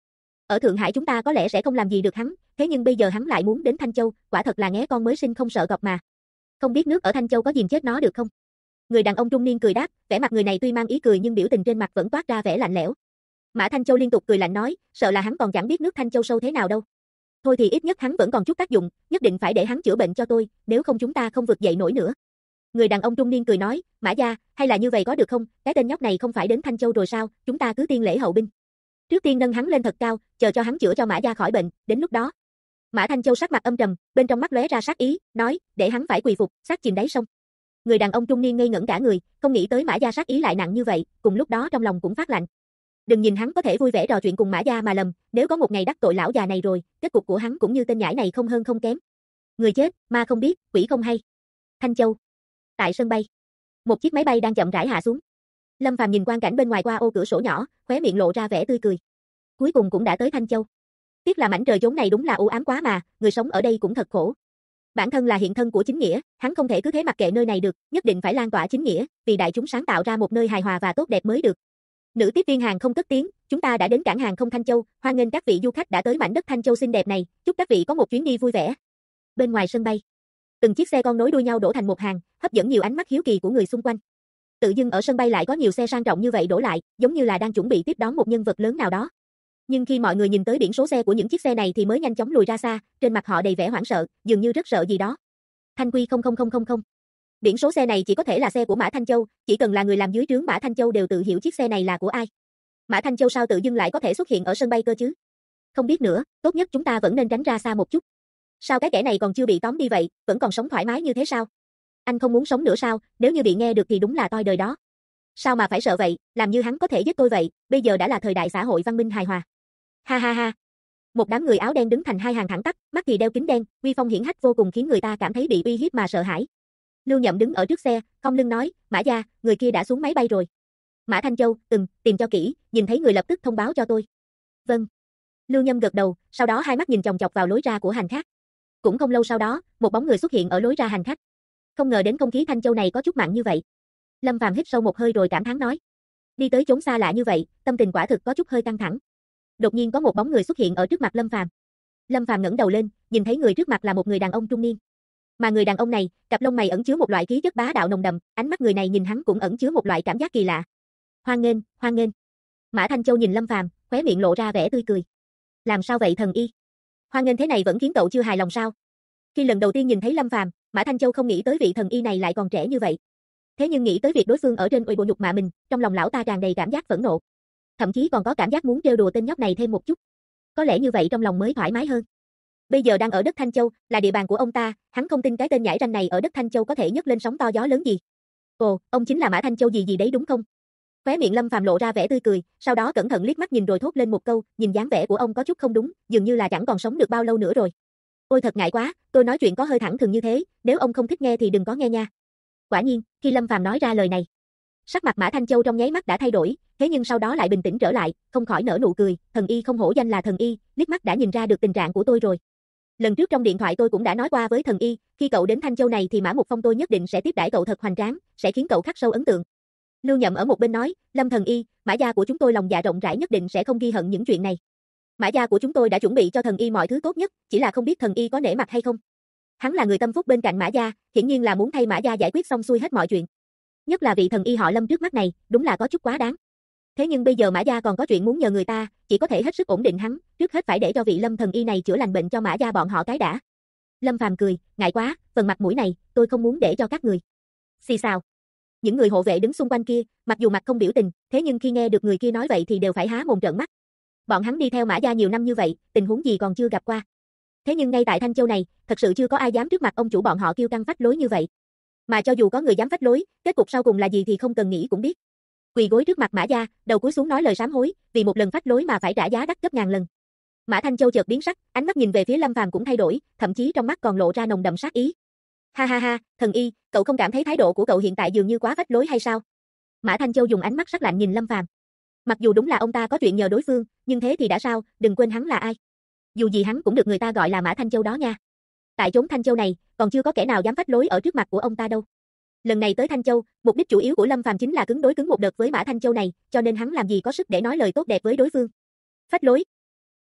Ở Thượng Hải chúng ta có lẽ sẽ không làm gì được hắn, thế nhưng bây giờ hắn lại muốn đến Thanh Châu, quả thật là nghé con mới sinh không sợ cọp mà. Không biết nước ở Thanh Châu có dìm chết nó được không? Người đàn ông trung niên cười đáp, vẻ mặt người này tuy mang ý cười nhưng biểu tình trên mặt vẫn toát ra vẻ lạnh lẽo. Mã Thanh Châu liên tục cười lạnh nói, sợ là hắn còn chẳng biết nước Thanh Châu sâu thế nào đâu. Thôi thì ít nhất hắn vẫn còn chút tác dụng, nhất định phải để hắn chữa bệnh cho tôi, nếu không chúng ta không vực dậy nổi nữa. Người đàn ông trung niên cười nói, Mã gia, hay là như vậy có được không, cái tên nhóc này không phải đến Thanh Châu rồi sao, chúng ta cứ tiên lễ hậu binh. Trước tiên nâng hắn lên thật cao, chờ cho hắn chữa cho Mã gia khỏi bệnh, đến lúc đó. Mã Thanh Châu sắc mặt âm trầm, bên trong mắt lóe ra sát ý, nói, để hắn phải quỳ phục, xác chìm đáy sông. Người đàn ông trung niên ngây ngẩn cả người, không nghĩ tới Mã gia sát ý lại nặng như vậy, cùng lúc đó trong lòng cũng phát lạnh. Đừng nhìn hắn có thể vui vẻ trò chuyện cùng Mã gia mà lầm, nếu có một ngày đắc tội lão già này rồi, kết cục của hắn cũng như tên nhãi này không hơn không kém. Người chết, ma không biết, quỷ không hay. Thanh Châu. Tại sân bay, một chiếc máy bay đang chậm rãi hạ xuống. Lâm Phàm nhìn quang cảnh bên ngoài qua ô cửa sổ nhỏ, khóe miệng lộ ra vẻ tươi cười. Cuối cùng cũng đã tới Thanh Châu. Tiếc là mảnh trời chốn này đúng là u ám quá mà, người sống ở đây cũng thật khổ. Bản thân là hiện thân của chính nghĩa, hắn không thể cứ thế mặc kệ nơi này được, nhất định phải lan tỏa chính nghĩa, vì đại chúng sáng tạo ra một nơi hài hòa và tốt đẹp mới được. Nữ tiếp viên hàng không cất tiếng, chúng ta đã đến cảng hàng không Thanh Châu, hoan nghênh các vị du khách đã tới mảnh đất Thanh Châu xinh đẹp này, chúc các vị có một chuyến đi vui vẻ. Bên ngoài sân bay, từng chiếc xe con nối đuôi nhau đổ thành một hàng, hấp dẫn nhiều ánh mắt hiếu kỳ của người xung quanh. Tự dưng ở sân bay lại có nhiều xe sang trọng như vậy đổ lại, giống như là đang chuẩn bị tiếp đón một nhân vật lớn nào đó. Nhưng khi mọi người nhìn tới biển số xe của những chiếc xe này thì mới nhanh chóng lùi ra xa, trên mặt họ đầy vẻ hoảng sợ, dường như rất sợ gì đó. Thanh Quy 00000. Biển số xe này chỉ có thể là xe của Mã Thanh Châu, chỉ cần là người làm dưới trướng Mã Thanh Châu đều tự hiểu chiếc xe này là của ai. Mã Thanh Châu sao tự dưng lại có thể xuất hiện ở sân bay cơ chứ? Không biết nữa, tốt nhất chúng ta vẫn nên tránh ra xa một chút. Sao cái kẻ này còn chưa bị tóm đi vậy, vẫn còn sống thoải mái như thế sao? Anh không muốn sống nữa sao, nếu như bị nghe được thì đúng là toi đời đó. Sao mà phải sợ vậy, làm như hắn có thể giết tôi vậy, bây giờ đã là thời đại xã hội văn minh hài hòa. Ha ha ha. Một đám người áo đen đứng thành hai hàng thẳng tắp, mắt thì đeo kính đen, uy phong hiển hách vô cùng khiến người ta cảm thấy bị uy hiếp mà sợ hãi. Lưu Nhậm đứng ở trước xe, cong lưng nói, Mã gia, người kia đã xuống máy bay rồi. Mã Thanh Châu, tìm cho kỹ, nhìn thấy người lập tức thông báo cho tôi. Vâng. Lưu Nhâm gật đầu, sau đó hai mắt nhìn chòng chọc vào lối ra của hành khách. Cũng không lâu sau đó, một bóng người xuất hiện ở lối ra hành khách. Không ngờ đến không khí Thanh Châu này có chút mặn như vậy. Lâm Phàm hít sâu một hơi rồi cảm thán nói. Đi tới chốn xa lạ như vậy, tâm tình quả thực có chút hơi căng thẳng. Đột nhiên có một bóng người xuất hiện ở trước mặt Lâm Phàm. Lâm Phàm ngẩng đầu lên, nhìn thấy người trước mặt là một người đàn ông trung niên. Mà người đàn ông này, cặp lông mày ẩn chứa một loại khí chất bá đạo nồng đậm, ánh mắt người này nhìn hắn cũng ẩn chứa một loại cảm giác kỳ lạ. Hoan nghênh, hoan nghênh. Mã Thanh Châu nhìn Lâm Phàm, khóe miệng lộ ra vẻ tươi cười. Làm sao vậy thần y? Hoan nghênh thế này vẫn khiến cậu chưa hài lòng sao? Khi lần đầu tiên nhìn thấy Lâm Phàm, Mã Thanh Châu không nghĩ tới vị thần y này lại còn trẻ như vậy. Thế nhưng nghĩ tới việc đối phương ở trên uy bộ nhục mạ mình, trong lòng lão ta tràn đầy cảm giác phẫn nộ. Thậm chí còn có cảm giác muốn trêu đùa tên nhóc này thêm một chút. Có lẽ như vậy trong lòng mới thoải mái hơn. Bây giờ đang ở đất Thanh Châu, là địa bàn của ông ta, hắn không tin cái tên nhãi ranh này ở đất Thanh Châu có thể nhấc lên sóng to gió lớn gì. Ồ, ông chính là Mã Thanh Châu gì gì đấy đúng không? Khóe miệng Lâm Phàm lộ ra vẻ tươi cười, sau đó cẩn thận liếc mắt nhìn rồi thốt lên một câu, nhìn dáng vẻ của ông có chút không đúng, dường như là chẳng còn sống được bao lâu nữa rồi. Ôi thật ngại quá, tôi nói chuyện có hơi thẳng thừng như thế, nếu ông không thích nghe thì đừng có nghe nha. Quả nhiên, khi Lâm Phàm nói ra lời này, sắc mặt Mã Thanh Châu trong nháy mắt đã thay đổi, thế nhưng sau đó lại bình tĩnh trở lại, không khỏi nở nụ cười, thần y không hổ danh là thần y, liếc mắt đã nhìn ra được tình trạng của tôi rồi. Lần trước trong điện thoại tôi cũng đã nói qua với thần y, khi cậu đến Thanh Châu này thì Mã Mục Phong tôi nhất định sẽ tiếp đãi cậu thật hoành tráng, sẽ khiến cậu khắc sâu ấn tượng. Lưu Nhậm ở một bên nói, Lâm thần y, Mã gia của chúng tôi lòng dạ rộng rãi nhất định sẽ không ghi hận những chuyện này. Mã gia của chúng tôi đã chuẩn bị cho thần y mọi thứ tốt nhất, chỉ là không biết thần y có nể mặt hay không. Hắn là người tâm phúc bên cạnh Mã gia, hiển nhiên là muốn thay Mã gia giải quyết xong xuôi hết mọi chuyện. Nhất là vị thần y họ Lâm trước mắt này, đúng là có chút quá đáng. Thế nhưng bây giờ Mã gia còn có chuyện muốn nhờ người ta, chỉ có thể hết sức ổn định hắn, trước hết phải để cho vị Lâm thần y này chữa lành bệnh cho Mã gia bọn họ cái đã. Lâm Phàm cười, ngại quá, phần mặt mũi này, tôi không muốn để cho các người. Xì xào. Những người hộ vệ đứng xung quanh kia, mặc dù mặt không biểu tình, thế nhưng khi nghe được người kia nói vậy thì đều phải há mồm trợn mắt. Bọn hắn đi theo Mã gia nhiều năm như vậy, tình huống gì còn chưa gặp qua. Thế nhưng ngay tại Thanh Châu này, thật sự chưa có ai dám trước mặt ông chủ bọn họ kiêu căng phách lối như vậy. Mà cho dù có người dám phách lối, kết cục sau cùng là gì thì không cần nghĩ cũng biết. Quỳ gối trước mặt Mã gia, đầu cúi xuống nói lời sám hối, vì một lần phách lối mà phải trả giá đắt gấp ngàn lần. Mã Thanh Châu chợt biến sắc, ánh mắt nhìn về phía Lâm Phàm cũng thay đổi, thậm chí trong mắt còn lộ ra nồng đậm sát ý. Ha ha ha, thần y, cậu không cảm thấy thái độ của cậu hiện tại dường như quá phách lối hay sao? Mã Thanh Châu dùng ánh mắt sắc lạnh nhìn Lâm Phàm. Mặc dù đúng là ông ta có chuyện nhờ đối phương, nhưng thế thì đã sao, đừng quên hắn là ai. Dù gì hắn cũng được người ta gọi là Mã Thanh Châu đó nha. Tại chốn Thanh Châu này, còn chưa có kẻ nào dám phách lối ở trước mặt của ông ta đâu. Lần này tới Thanh Châu, mục đích chủ yếu của Lâm Phàm chính là cứng đối cứng một đợt với Mã Thanh Châu này, cho nên hắn làm gì có sức để nói lời tốt đẹp với đối phương. Phách lối.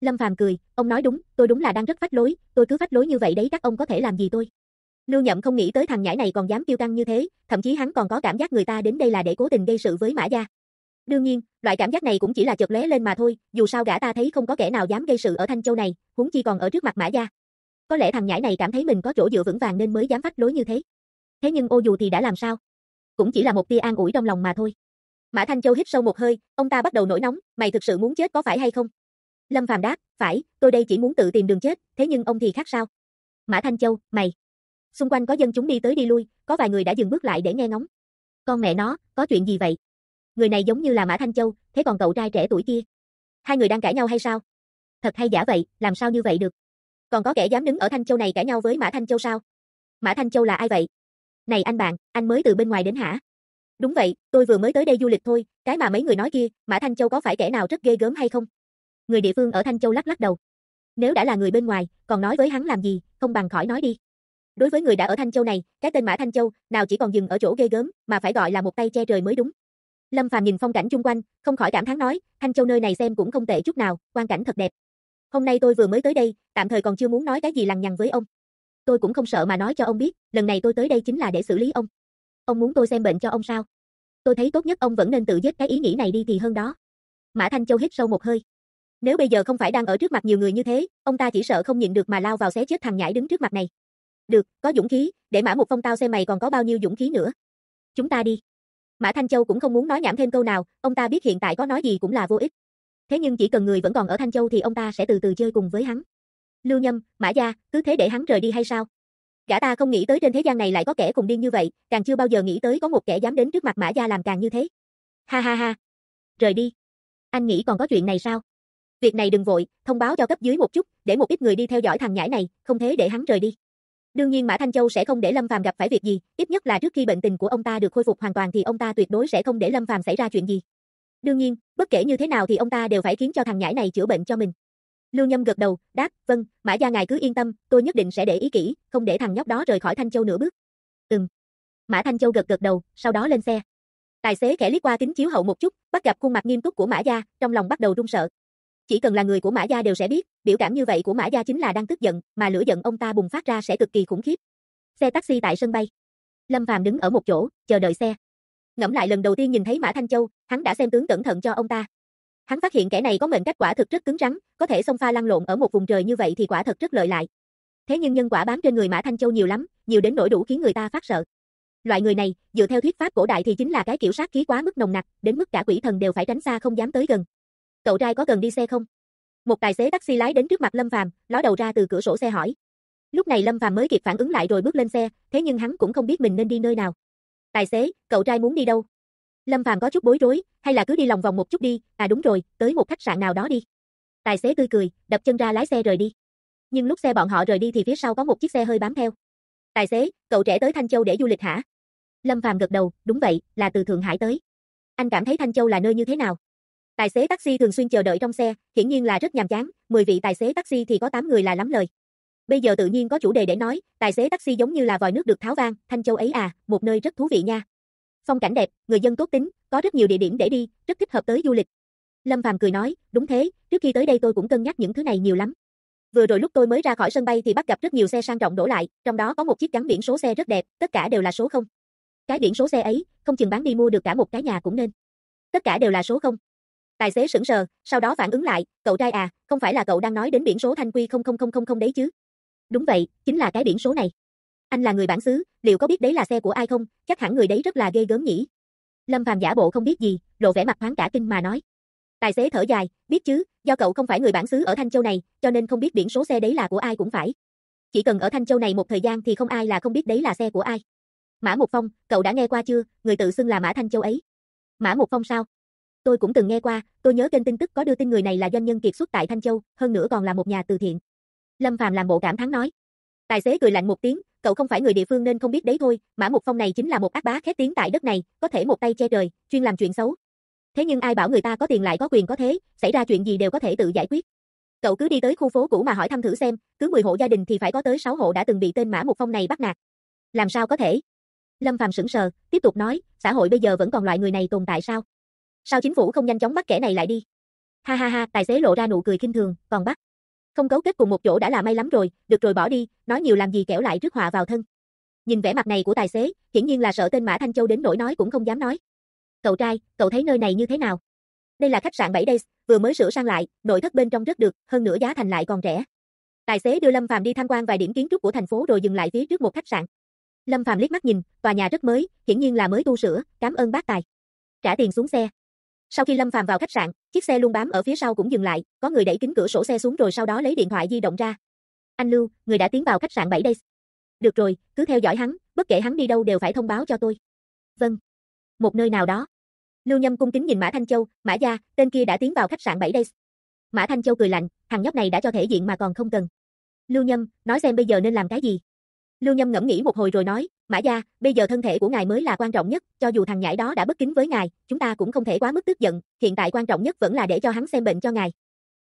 Lâm Phàm cười, ông nói đúng, tôi đúng là đang rất phách lối, tôi cứ phách lối như vậy đấy các ông có thể làm gì tôi. Lưu Nhậm không nghĩ tới thằng nhãi này còn dám kiêu căng như thế, thậm chí hắn còn có cảm giác người ta đến đây là để cố tình gây sự với Mã Gia. Đương nhiên, loại cảm giác này cũng chỉ là chợt lóe lên mà thôi, dù sao gã ta thấy không có kẻ nào dám gây sự ở Thanh Châu này, huống chi còn ở trước mặt Mã Gia. Có lẽ thằng nhãi này cảm thấy mình có chỗ dựa vững vàng nên mới dám phách lối như thế. Thế nhưng ô dù thì đã làm sao? Cũng chỉ là một tia an ủi trong lòng mà thôi. Mã Thanh Châu hít sâu một hơi, ông ta bắt đầu nổi nóng, mày thực sự muốn chết có phải hay không? Lâm Phàm đáp, phải, tôi đây chỉ muốn tự tìm đường chết, thế nhưng ông thì khác sao? Mã Thanh Châu, mày. Xung quanh có dân chúng đi tới đi lui, có vài người đã dừng bước lại để nghe ngóng. Con mẹ nó, có chuyện gì vậy? Người này giống như là Mã Thanh Châu, thế còn cậu trai trẻ tuổi kia? Hai người đang cãi nhau hay sao? Thật hay giả vậy, làm sao như vậy được? Còn có kẻ dám đứng ở Thanh Châu này cãi nhau với Mã Thanh Châu sao? Mã Thanh Châu là ai vậy? Này anh bạn, anh mới từ bên ngoài đến hả? Đúng vậy, tôi vừa mới tới đây du lịch thôi, cái mà mấy người nói kia, Mã Thanh Châu có phải kẻ nào rất ghê gớm hay không? Người địa phương ở Thanh Châu lắc lắc đầu. Nếu đã là người bên ngoài, còn nói với hắn làm gì, không bằng khỏi nói đi. Đối với người đã ở Thanh Châu này, cái tên Mã Thanh Châu, nào chỉ còn dừng ở chỗ ghê gớm, mà phải gọi là một tay che trời mới đúng. Lâm Phàm nhìn phong cảnh chung quanh, không khỏi cảm thán nói, Thanh Châu nơi này xem cũng không tệ chút nào, quang cảnh thật đẹp. Hôm nay tôi vừa mới tới đây, tạm thời còn chưa muốn nói cái gì lằng nhằng với ông. Tôi cũng không sợ mà nói cho ông biết, lần này tôi tới đây chính là để xử lý ông. Ông muốn tôi xem bệnh cho ông sao? Tôi thấy tốt nhất ông vẫn nên tự giết cái ý nghĩ này đi thì hơn đó. Mã Thanh Châu hít sâu một hơi. Nếu bây giờ không phải đang ở trước mặt nhiều người như thế, ông ta chỉ sợ không nhịn được mà lao vào xé chết thằng nhãi đứng trước mặt này. Được, có dũng khí, để Mã Mục Phong tao xem mày còn có bao nhiêu dũng khí nữa. Chúng ta đi. Mã Thanh Châu cũng không muốn nói nhảm thêm câu nào, ông ta biết hiện tại có nói gì cũng là vô ích. Thế nhưng chỉ cần người vẫn còn ở Thanh Châu thì ông ta sẽ từ từ chơi cùng với hắn. Lưu Nhâm, Mã Gia, cứ thế để hắn rời đi hay sao? Gã ta không nghĩ tới trên thế gian này lại có kẻ cùng điên như vậy, càng chưa bao giờ nghĩ tới có một kẻ dám đến trước mặt Mã Gia làm càng như thế. Ha ha ha. Rời đi. Anh nghĩ còn có chuyện này sao? Việc này đừng vội, thông báo cho cấp dưới một chút, để một ít người đi theo dõi thằng nhãi này, không thế để hắn rời đi. Đương nhiên Mã Thanh Châu sẽ không để Lâm Phàm gặp phải việc gì, ít nhất là trước khi bệnh tình của ông ta được khôi phục hoàn toàn thì ông ta tuyệt đối sẽ không để Lâm Phàm xảy ra chuyện gì. Đương nhiên, bất kể như thế nào thì ông ta đều phải khiến cho thằng nhãi này chữa bệnh cho mình. Lưu Nhâm gật đầu, đáp, vâng, Mã Gia ngài cứ yên tâm, tôi nhất định sẽ để ý kỹ, không để thằng nhóc đó rời khỏi Thanh Châu nửa bước. Mã Thanh Châu gật gật đầu, sau đó lên xe. Tài xế khẽ liếc qua kính chiếu hậu một chút, bắt gặp khuôn mặt nghiêm túc của Mã Gia, trong lòng bắt đầu run sợ. Chỉ cần là người của Mã Gia đều sẽ biết, biểu cảm như vậy của Mã Gia chính là đang tức giận, mà lửa giận ông ta bùng phát ra sẽ cực kỳ khủng khiếp. Xe taxi tại sân bay. Lâm Phàm đứng ở một chỗ, chờ đợi xe. Ngẫm lại lần đầu tiên nhìn thấy Mã Thanh Châu, hắn đã xem tướng cẩn thận cho ông ta. Hắn phát hiện kẻ này có mệnh cách quả thực rất cứng rắn, có thể xông pha lăn lộn ở một vùng trời như vậy thì quả thật rất lợi hại. Thế nhưng nhân quả bám trên người Mã Thanh Châu nhiều lắm, nhiều đến nỗi đủ khiến người ta phát sợ. Loại người này, dựa theo thuyết pháp cổ đại thì chính là cái kiểu sát khí quá mức nồng nặc, đến mức cả quỷ thần đều phải tránh xa không dám tới gần. Cậu trai có cần đi xe không? Một tài xế taxi lái đến trước mặt Lâm Phàm, ló đầu ra từ cửa sổ xe hỏi. Lúc này Lâm Phàm mới kịp phản ứng lại rồi bước lên xe, thế nhưng hắn cũng không biết mình nên đi nơi nào. Tài xế, cậu trai muốn đi đâu? Lâm Phàm có chút bối rối, hay là cứ đi lòng vòng một chút đi, à đúng rồi, tới một khách sạn nào đó đi. Tài xế tươi cười, đập chân ra lái xe rời đi. Nhưng lúc xe bọn họ rời đi thì phía sau có một chiếc xe hơi bám theo. Tài xế, cậu trẻ tới Thanh Châu để du lịch hả? Lâm Phàm gật đầu, đúng vậy, là từ Thượng Hải tới. Anh cảm thấy Thanh Châu là nơi như thế nào? Tài xế taxi thường xuyên chờ đợi trong xe, hiển nhiên là rất nhàm chán, 10 vị tài xế taxi thì có 8 người là lắm lời. Bây giờ tự nhiên có chủ đề để nói, tài xế taxi giống như là vòi nước được tháo vang, Thanh Châu ấy à, một nơi rất thú vị nha. Phong cảnh đẹp, người dân tốt tính, có rất nhiều địa điểm để đi, rất thích hợp tới du lịch. Lâm Phàm cười nói, đúng thế, trước khi tới đây tôi cũng cân nhắc những thứ này nhiều lắm. Vừa rồi lúc tôi mới ra khỏi sân bay thì bắt gặp rất nhiều xe sang trọng đổ lại, trong đó có một chiếc gắn biển số xe rất đẹp, tất cả đều là số 0. Cái biển số xe ấy, không chừng bán đi mua được cả một cái nhà cũng nên. Tất cả đều là số 0. Tài xế sững sờ, sau đó phản ứng lại, cậu trai à, không phải là cậu đang nói đến biển số Thanh Quy 00000 đấy chứ? Đúng vậy, chính là cái biển số này. Anh là người bản xứ, liệu có biết đấy là xe của ai không? Chắc hẳn người đấy rất là ghê gớm nhỉ. Lâm Phàm giả bộ không biết gì, lộ vẻ mặt thoáng cả kinh mà nói. Tài xế thở dài, biết chứ, do cậu không phải người bản xứ ở Thanh Châu này, cho nên không biết biển số xe đấy là của ai cũng phải. Chỉ cần ở Thanh Châu này một thời gian thì không ai là không biết đấy là xe của ai. Mã Mục Phong, cậu đã nghe qua chưa, người tự xưng là Mã Thanh Châu ấy. Mã Mục Phong sao? Tôi cũng từng nghe qua, tôi nhớ kênh tin tức có đưa tin người này là doanh nhân kiệt xuất tại Thanh Châu, hơn nữa còn là một nhà từ thiện. Lâm Phàm làm bộ cảm thán nói. Tài xế cười lạnh một tiếng, cậu không phải người địa phương nên không biết đấy thôi, Mã Mục Phong này chính là một ác bá khét tiếng tại đất này, có thể một tay che trời, chuyên làm chuyện xấu. Thế nhưng ai bảo người ta có tiền lại có quyền có thế, xảy ra chuyện gì đều có thể tự giải quyết. Cậu cứ đi tới khu phố cũ mà hỏi thăm thử xem, cứ 10 hộ gia đình thì phải có tới 6 hộ đã từng bị tên Mã Mục Phong này bắt nạt. Làm sao có thể? Lâm Phàm sững sờ, tiếp tục nói, xã hội bây giờ vẫn còn loại người này tồn tại sao? Sao chính phủ không nhanh chóng bắt kẻ này lại đi? Ha ha ha, tài xế lộ ra nụ cười khinh thường, còn bắt. Không cấu kết cùng một chỗ đã là may lắm rồi, được rồi bỏ đi, nói nhiều làm gì kẻo lại rước họa vào thân. Nhìn vẻ mặt này của tài xế, hiển nhiên là sợ tên Mã Thanh Châu đến nỗi nói cũng không dám nói. Cậu trai, cậu thấy nơi này như thế nào? Đây là khách sạn 7 Days, vừa mới sửa sang lại, nội thất bên trong rất được, hơn nữa giá thành lại còn rẻ. Tài xế đưa Lâm Phàm đi tham quan vài điểm kiến trúc của thành phố rồi dừng lại phía trước một khách sạn. Lâm Phàm liếc mắt nhìn, tòa nhà rất mới, hiển nhiên là mới tu sửa, cảm ơn bác tài. Trả tiền xuống xe. Sau khi Lâm Phàm vào khách sạn, chiếc xe luôn bám ở phía sau cũng dừng lại, có người đẩy kính cửa sổ xe xuống rồi sau đó lấy điện thoại di động ra. Anh Lưu, người đã tiến vào khách sạn 7 Days. Được rồi, cứ theo dõi hắn, bất kể hắn đi đâu đều phải thông báo cho tôi. Vâng. Một nơi nào đó. Lưu Nhâm cung kính nhìn Mã Thanh Châu, Mã gia, tên kia đã tiến vào khách sạn 7 Days. Mã Thanh Châu cười lạnh, thằng nhóc này đã cho thể diện mà còn không cần. Lưu Nhâm, nói xem bây giờ nên làm cái gì. Lưu Nhâm ngẫm nghĩ một hồi rồi nói, Mã gia, bây giờ thân thể của ngài mới là quan trọng nhất, cho dù thằng nhãi đó đã bất kính với ngài, chúng ta cũng không thể quá mức tức giận, hiện tại quan trọng nhất vẫn là để cho hắn xem bệnh cho ngài.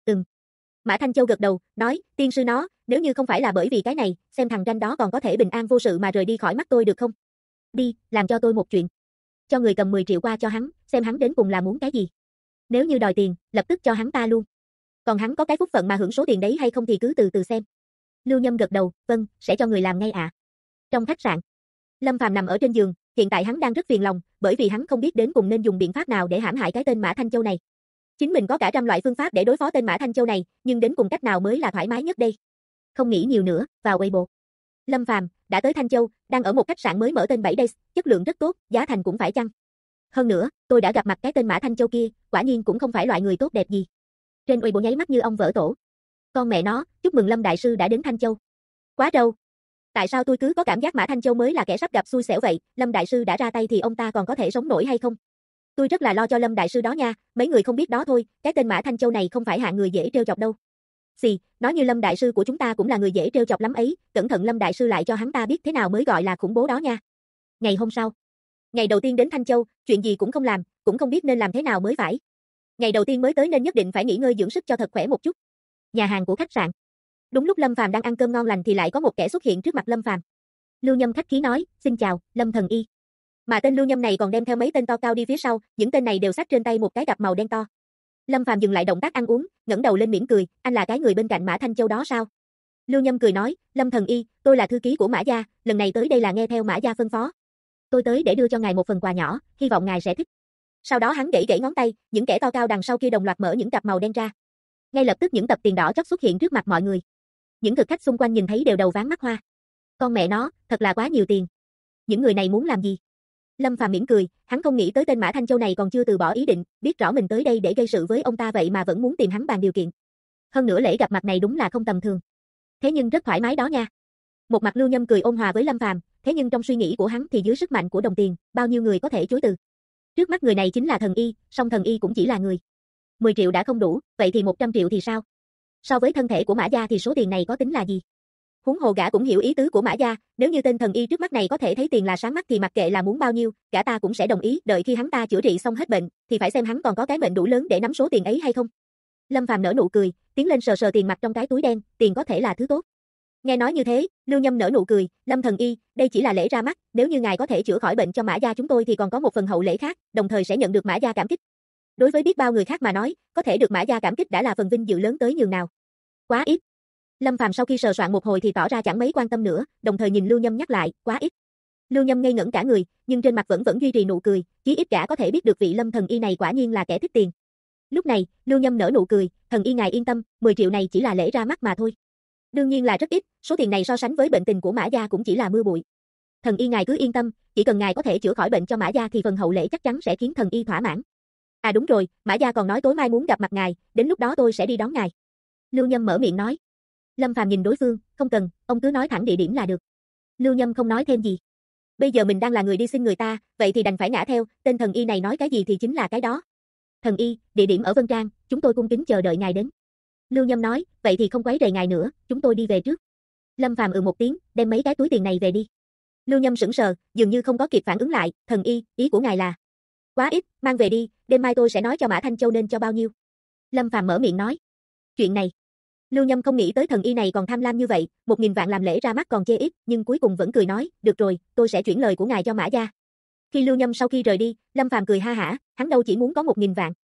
Mã Thanh Châu gật đầu, nói, tiên sư nó, nếu như không phải là bởi vì cái này, xem thằng ranh đó còn có thể bình an vô sự mà rời đi khỏi mắt tôi được không? Đi, làm cho tôi một chuyện. Cho người cầm 10 triệu qua cho hắn, xem hắn đến cùng là muốn cái gì. Nếu như đòi tiền, lập tức cho hắn ta luôn. Còn hắn có cái phúc phận mà hưởng số tiền đấy hay không thì cứ từ từ xem. Lưu Nhâm gật đầu, vâng, sẽ cho người làm ngay ạ. Trong khách sạn, Lâm Phàm nằm ở trên giường, hiện tại hắn đang rất phiền lòng, bởi vì hắn không biết đến cùng nên dùng biện pháp nào để hãm hại cái tên Mã Thanh Châu này. Chính mình có cả trăm loại phương pháp để đối phó tên Mã Thanh Châu này, nhưng đến cùng cách nào mới là thoải mái nhất đây? Không nghĩ nhiều nữa, vào Weibo. Lâm Phàm đã tới Thanh Châu, đang ở một khách sạn mới mở tên 7 Days, chất lượng rất tốt, giá thành cũng phải chăng. Hơn nữa, tôi đã gặp mặt cái tên Mã Thanh Châu kia, quả nhiên cũng không phải loại người tốt đẹp gì. Trên Weibo nháy mắt như ong vỡ tổ. Con mẹ nó, chúc mừng Lâm đại sư đã đến Thanh Châu. Quá trâu. Tại sao tôi cứ có cảm giác Mã Thanh Châu mới là kẻ sắp gặp xui xẻo vậy, Lâm đại sư đã ra tay thì ông ta còn có thể sống nổi hay không? Tôi rất là lo cho Lâm đại sư đó nha, mấy người không biết đó thôi, cái tên Mã Thanh Châu này không phải hạng người dễ trêu chọc đâu. Xì, nói như Lâm đại sư của chúng ta cũng là người dễ trêu chọc lắm ấy, cẩn thận Lâm đại sư lại cho hắn ta biết thế nào mới gọi là khủng bố đó nha. Ngày hôm sau, ngày đầu tiên đến Thanh Châu, chuyện gì cũng không làm, cũng không biết nên làm thế nào mới phải. Ngày đầu tiên mới tới nên nhất định phải nghỉ ngơi dưỡng sức cho thật khỏe một chút. Nhà hàng của khách sạn. Đúng lúc Lâm Phàm đang ăn cơm ngon lành thì lại có một kẻ xuất hiện trước mặt Lâm Phàm. Lưu Nhâm khách khí nói, xin chào, Lâm thần y. Mà tên Lưu Nhâm này còn đem theo mấy tên to cao đi phía sau, những tên này đều xách trên tay một cái cặp màu đen to. Lâm Phàm dừng lại động tác ăn uống, ngẩng đầu lên mỉm cười, anh là cái người bên cạnh Mã Thanh Châu đó sao? Lưu Nhâm cười nói, Lâm thần y, tôi là thư ký của Mã gia, lần này tới đây là nghe theo Mã gia phân phó. Tôi tới để đưa cho ngài một phần quà nhỏ, hy vọng ngài sẽ thích. Sau đó hắn gãy gãy ngón tay, những kẻ to cao đằng sau kia đồng loạt mở những cặp màu đen ra. Ngay lập tức những tập tiền đỏ chót xuất hiện trước mặt mọi người. Những thực khách xung quanh nhìn thấy đều đầu váng mắt hoa. Con mẹ nó, thật là quá nhiều tiền. Những người này muốn làm gì? Lâm Phàm mỉm cười, hắn không nghĩ tới tên Mã Thanh Châu này còn chưa từ bỏ ý định, biết rõ mình tới đây để gây sự với ông ta vậy mà vẫn muốn tìm hắn bàn điều kiện. Hơn nữa lễ gặp mặt này đúng là không tầm thường. Thế nhưng rất thoải mái đó nha. Một mặt Lưu Nhâm cười ôn hòa với Lâm Phàm, thế nhưng trong suy nghĩ của hắn thì dưới sức mạnh của đồng tiền, bao nhiêu người có thể chối từ. Trước mắt người này chính là thần y, song thần y cũng chỉ là người. 10 triệu đã không đủ, vậy thì 100 triệu thì sao? So với thân thể của Mã gia thì số tiền này có tính là gì? Huống hồ gã cũng hiểu ý tứ của Mã gia, nếu như tên thần y trước mắt này có thể thấy tiền là sáng mắt thì mặc kệ là muốn bao nhiêu, gã ta cũng sẽ đồng ý, đợi khi hắn ta chữa trị xong hết bệnh, thì phải xem hắn còn có cái mệnh đủ lớn để nắm số tiền ấy hay không. Lâm Phàm nở nụ cười, tiến lên sờ sờ tiền mặt trong cái túi đen, tiền có thể là thứ tốt. Nghe nói như thế, Lưu Nhâm nở nụ cười, Lâm thần y, đây chỉ là lễ ra mắt, nếu như ngài có thể chữa khỏi bệnh cho Mã gia chúng tôi thì còn có một phần hậu lễ khác, đồng thời sẽ nhận được Mã gia cảm kích. Đối với biết bao người khác mà nói, có thể được Mã gia cảm kích đã là phần vinh dự lớn tới nhường nào. Quá ít. Lâm Phàm sau khi sờ soạn một hồi thì tỏ ra chẳng mấy quan tâm nữa, đồng thời nhìn Lưu Nhâm nhắc lại, quá ít. Lưu Nhâm ngây ngẩn cả người, nhưng trên mặt vẫn duy trì nụ cười, chí ít gã có thể biết được vị Lâm thần y này quả nhiên là kẻ thích tiền. Lúc này, Lưu Nhâm nở nụ cười, thần y ngài yên tâm, 10 triệu này chỉ là lễ ra mắt mà thôi. Đương nhiên là rất ít, số tiền này so sánh với bệnh tình của Mã gia cũng chỉ là mưa bụi. Thần y ngài cứ yên tâm, chỉ cần ngài có thể chữa khỏi bệnh cho Mã gia thì phần hậu lễ chắc chắn sẽ khiến thần y thỏa mãn. À đúng rồi, Mã gia còn nói tối mai muốn gặp mặt ngài, đến lúc đó tôi sẽ đi đón ngài. Lưu Nhâm mở miệng nói. Lâm Phàm nhìn đối phương, không cần, ông cứ nói thẳng địa điểm là được. Lưu Nhâm không nói thêm gì. Bây giờ mình đang là người đi xin người ta, vậy thì đành phải ngã theo, tên thần y này nói cái gì thì chính là cái đó. Thần y, địa điểm ở Vân Trang, chúng tôi cung kính chờ đợi ngài đến. Lưu Nhâm nói, vậy thì không quấy rầy ngài nữa, chúng tôi đi về trước. Lâm Phàm một tiếng, đem mấy cái túi tiền này về đi. Lưu Nhâm sững sờ, dường như không có kịp phản ứng lại, thần y, ý của ngài là quá ít, mang về đi, đêm mai tôi sẽ nói cho Mã Thanh Châu nên cho bao nhiêu. Lâm Phàm mở miệng nói. Chuyện này, Lưu Nhâm không nghĩ tới thần y này còn tham lam như vậy, 1000 vạn làm lễ ra mắt còn chê ít, nhưng cuối cùng vẫn cười nói, được rồi, tôi sẽ chuyển lời của ngài cho Mã gia. Khi Lưu Nhâm sau khi rời đi, Lâm Phàm cười ha hả, hắn đâu chỉ muốn có 1000 vạn.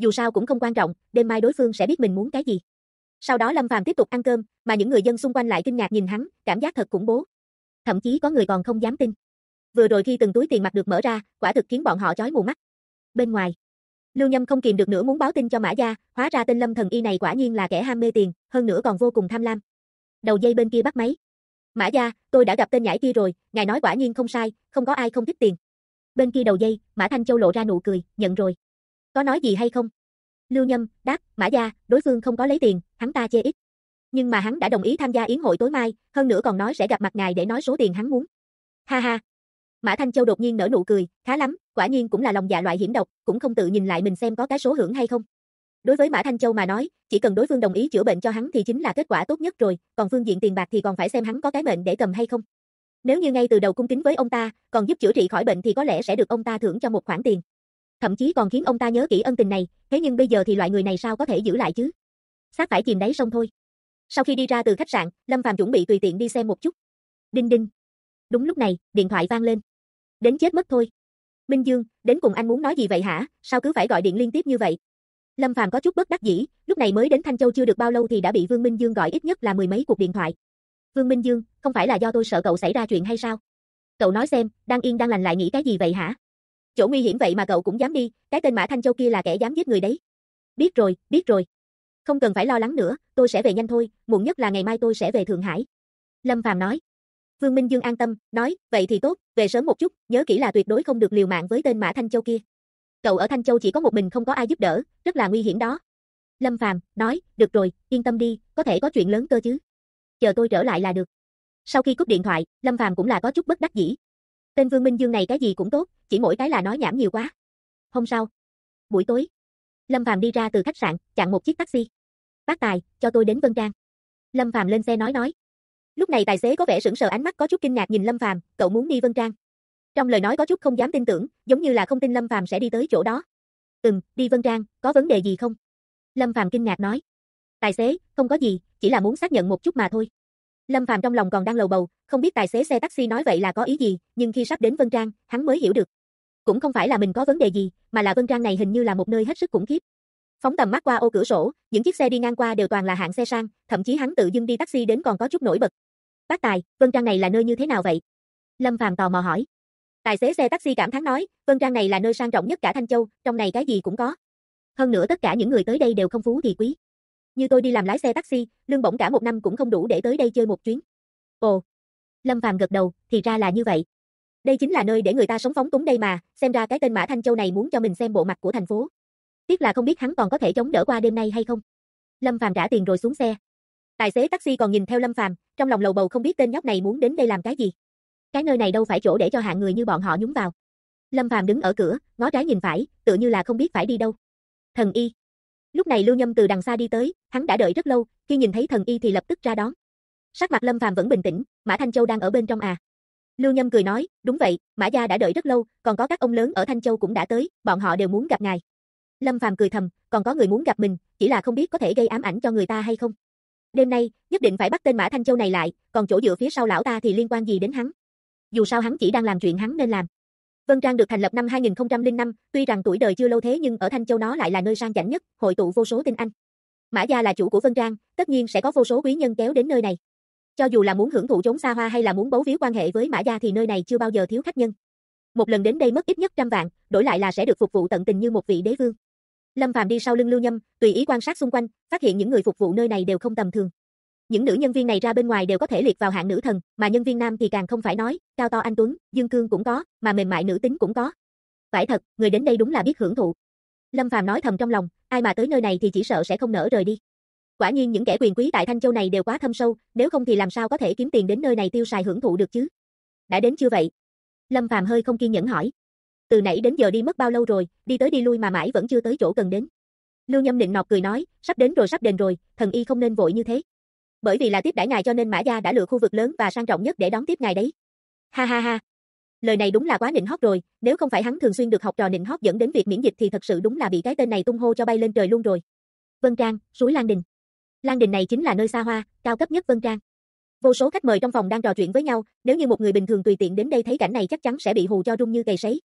Dù sao cũng không quan trọng, đêm mai đối phương sẽ biết mình muốn cái gì. Sau đó Lâm Phàm tiếp tục ăn cơm, mà những người dân xung quanh lại kinh ngạc nhìn hắn, cảm giác thật khủng bố. Thậm chí có người còn không dám tin. Vừa rồi khi từng túi tiền mặt được mở ra, quả thực khiến bọn họ chói mù mắt. Bên ngoài, Lưu Nhâm không kìm được nữa muốn báo tin cho Mã Gia, hóa ra tên Lâm thần y này quả nhiên là kẻ ham mê tiền, hơn nữa còn vô cùng tham lam. Đầu dây bên kia bắt máy. Mã Gia, tôi đã gặp tên nhãi kia rồi, ngài nói quả nhiên không sai, không có ai không thích tiền. Bên kia đầu dây, Mã Thanh Châu lộ ra nụ cười, nhận rồi. Có nói gì hay không? Lưu Nhâm đáp, Mã Gia, đối phương không có lấy tiền, hắn ta chê ít. Nhưng mà hắn đã đồng ý tham gia yến hội tối mai, hơn nữa còn nói sẽ gặp mặt ngài để nói số tiền hắn muốn. Ha ha. Mã Thanh Châu đột nhiên nở nụ cười, khá lắm, quả nhiên cũng là lòng dạ loại hiểm độc, cũng không tự nhìn lại mình xem có cái số hưởng hay không. Đối với Mã Thanh Châu mà nói, chỉ cần đối phương đồng ý chữa bệnh cho hắn thì chính là kết quả tốt nhất rồi, còn phương diện tiền bạc thì còn phải xem hắn có cái mệnh để cầm hay không. Nếu như ngay từ đầu cung kính với ông ta, còn giúp chữa trị khỏi bệnh thì có lẽ sẽ được ông ta thưởng cho một khoản tiền. Thậm chí còn khiến ông ta nhớ kỹ ân tình này, thế nhưng bây giờ thì loại người này sao có thể giữ lại chứ? Xác phải chìm đáy sông thôi. Sau khi đi ra từ khách sạn, Lâm Phàm chuẩn bị tùy tiện đi xem một chút. Đinh đinh. Đúng lúc này, điện thoại vang lên. Đến chết mất thôi. Minh Dương, đến cùng anh muốn nói gì vậy hả? Sao cứ phải gọi điện liên tiếp như vậy? Lâm Phàm có chút bất đắc dĩ, lúc này mới đến Thanh Châu chưa được bao lâu thì đã bị Vương Minh Dương gọi ít nhất là mười mấy cuộc điện thoại. Vương Minh Dương, không phải là do tôi sợ cậu xảy ra chuyện hay sao? Cậu nói xem, đang yên đang lành lại nghĩ cái gì vậy hả? Chỗ nguy hiểm vậy mà cậu cũng dám đi, cái tên Mã Thanh Châu kia là kẻ dám giết người đấy. Biết rồi, biết rồi. Không cần phải lo lắng nữa, tôi sẽ về nhanh thôi, muộn nhất là ngày mai tôi sẽ về Thượng Hải. Lâm Phàm nói. Vương Minh Dương an tâm, nói, vậy thì tốt, về sớm một chút, nhớ kỹ là tuyệt đối không được liều mạng với tên Mã Thanh Châu kia. Cậu ở Thanh Châu chỉ có một mình không có ai giúp đỡ, rất là nguy hiểm đó. Lâm Phàm nói, được rồi, yên tâm đi, có thể có chuyện lớn cơ chứ. Chờ tôi trở lại là được. Sau khi cúp điện thoại, Lâm Phàm cũng là có chút bất đắc dĩ. Tên Vương Minh Dương này cái gì cũng tốt, chỉ mỗi cái là nói nhảm nhiều quá. Hôm sau, buổi tối, Lâm Phàm đi ra từ khách sạn, chặn một chiếc taxi. Bác Tài, cho tôi đến Vân Trang. Lâm Phàm lên xe nói. Lúc này tài xế có vẻ sững sờ, ánh mắt có chút kinh ngạc nhìn Lâm Phàm, cậu muốn đi Vân Trang? Trong lời nói có chút không dám tin tưởng, giống như là không tin Lâm Phàm sẽ đi tới chỗ đó. Đi Vân Trang, có vấn đề gì không? Lâm Phàm kinh ngạc nói. Tài xế, không có gì, chỉ là muốn xác nhận một chút mà thôi. Lâm Phàm trong lòng còn đang lầu bầu, không biết tài xế xe taxi nói vậy là có ý gì, nhưng khi sắp đến Vân Trang, hắn mới hiểu được. Cũng không phải là mình có vấn đề gì, mà là Vân Trang này hình như là một nơi hết sức khủng khiếp. Phóng tầm mắt qua ô cửa sổ, những chiếc xe đi ngang qua đều toàn là hạng xe sang, thậm chí hắn tự dưng đi taxi đến còn có chút nổi bật. Bác Tài, Vân Trang này là nơi như thế nào vậy? Lâm Phàm tò mò hỏi. Tài xế xe taxi cảm thán nói, Vân Trang này là nơi sang trọng nhất cả Thanh Châu, trong này cái gì cũng có. Hơn nữa tất cả những người tới đây đều không phú thì quý. Như tôi đi làm lái xe taxi, lương bổng cả một năm cũng không đủ để tới đây chơi một chuyến. Ồ. Lâm Phàm gật đầu, thì ra là như vậy. Đây chính là nơi để người ta sống phóng túng đây mà, xem ra cái tên Mã Thanh Châu này muốn cho mình xem bộ mặt của thành phố. Tiếc là không biết hắn còn có thể chống đỡ qua đêm nay hay không. Lâm Phàm trả tiền rồi xuống xe. Tài xế taxi còn nhìn theo Lâm Phàm, trong lòng lầu bầu không biết tên nhóc này muốn đến đây làm cái gì. Cái nơi này đâu phải chỗ để cho hạng người như bọn họ nhúng vào. Lâm Phàm đứng ở cửa, ngó trái nhìn phải, tựa như là không biết phải đi đâu. Thần y. Lúc này Lưu Nhâm từ đằng xa đi tới, hắn đã đợi rất lâu, khi nhìn thấy thần y thì lập tức ra đón. Sắc mặt Lâm Phàm vẫn bình tĩnh, Mã Thanh Châu đang ở bên trong à? Lưu Nhâm cười nói, đúng vậy, Mã gia đã đợi rất lâu, còn có các ông lớn ở Thanh Châu cũng đã tới, bọn họ đều muốn gặp ngài. Lâm Phàm cười thầm, còn có người muốn gặp mình, chỉ là không biết có thể gây ám ảnh cho người ta hay không. Đêm nay, nhất định phải bắt tên Mã Thanh Châu này lại, còn chỗ dựa phía sau lão ta thì liên quan gì đến hắn? Dù sao hắn chỉ đang làm chuyện hắn nên làm. Vân Trang được thành lập năm 2005, tuy rằng tuổi đời chưa lâu thế nhưng ở Thanh Châu nó lại là nơi sang chảnh nhất, hội tụ vô số tinh anh. Mã gia là chủ của Vân Trang, tất nhiên sẽ có vô số quý nhân kéo đến nơi này. Cho dù là muốn hưởng thụ chốn xa hoa hay là muốn bấu víu quan hệ với Mã gia thì nơi này chưa bao giờ thiếu khách nhân. Một lần đến đây mất ít nhất 100 vạn, đổi lại là sẽ được phục vụ tận tình như một vị đế vương. Lâm Phàm đi sau lưng Lưu Nhâm, tùy ý quan sát xung quanh, phát hiện những người phục vụ nơi này đều không tầm thường. Những nữ nhân viên này ra bên ngoài đều có thể liệt vào hạng nữ thần, mà nhân viên nam thì càng không phải nói, cao to anh tuấn, dương cương cũng có, mà mềm mại nữ tính cũng có. Phải thật, người đến đây đúng là biết hưởng thụ. Lâm Phàm nói thầm trong lòng, ai mà tới nơi này thì chỉ sợ sẽ không nỡ rời đi. Quả nhiên những kẻ quyền quý tại Thanh Châu này đều quá thâm sâu, nếu không thì làm sao có thể kiếm tiền đến nơi này tiêu xài hưởng thụ được chứ? Đã đến chưa vậy? Lâm Phàm hơi không kiên nhẫn hỏi. Từ nãy đến giờ đi mất bao lâu rồi, đi tới đi lui mà mãi vẫn chưa tới chỗ cần đến. Lưu Nhâm nịnh nọt cười nói, sắp đến rồi, thần y không nên vội như thế. Bởi vì là tiếp đãi ngài cho nên Mã gia đã lựa khu vực lớn và sang trọng nhất để đón tiếp ngài đấy. Ha ha ha. Lời này đúng là quá nịnh hót rồi, nếu không phải hắn thường xuyên được học trò nịnh hót dẫn đến việc miễn dịch thì thật sự đúng là bị cái tên này tung hô cho bay lên trời luôn rồi. Vân Trang, suối Lan Đình. Lan Đình này chính là nơi xa hoa, cao cấp nhất Vân Trang. Vô số khách mời trong phòng đang trò chuyện với nhau, nếu như một người bình thường tùy tiện đến đây thấy cảnh này chắc chắn sẽ bị hù cho rung như cầy sấy.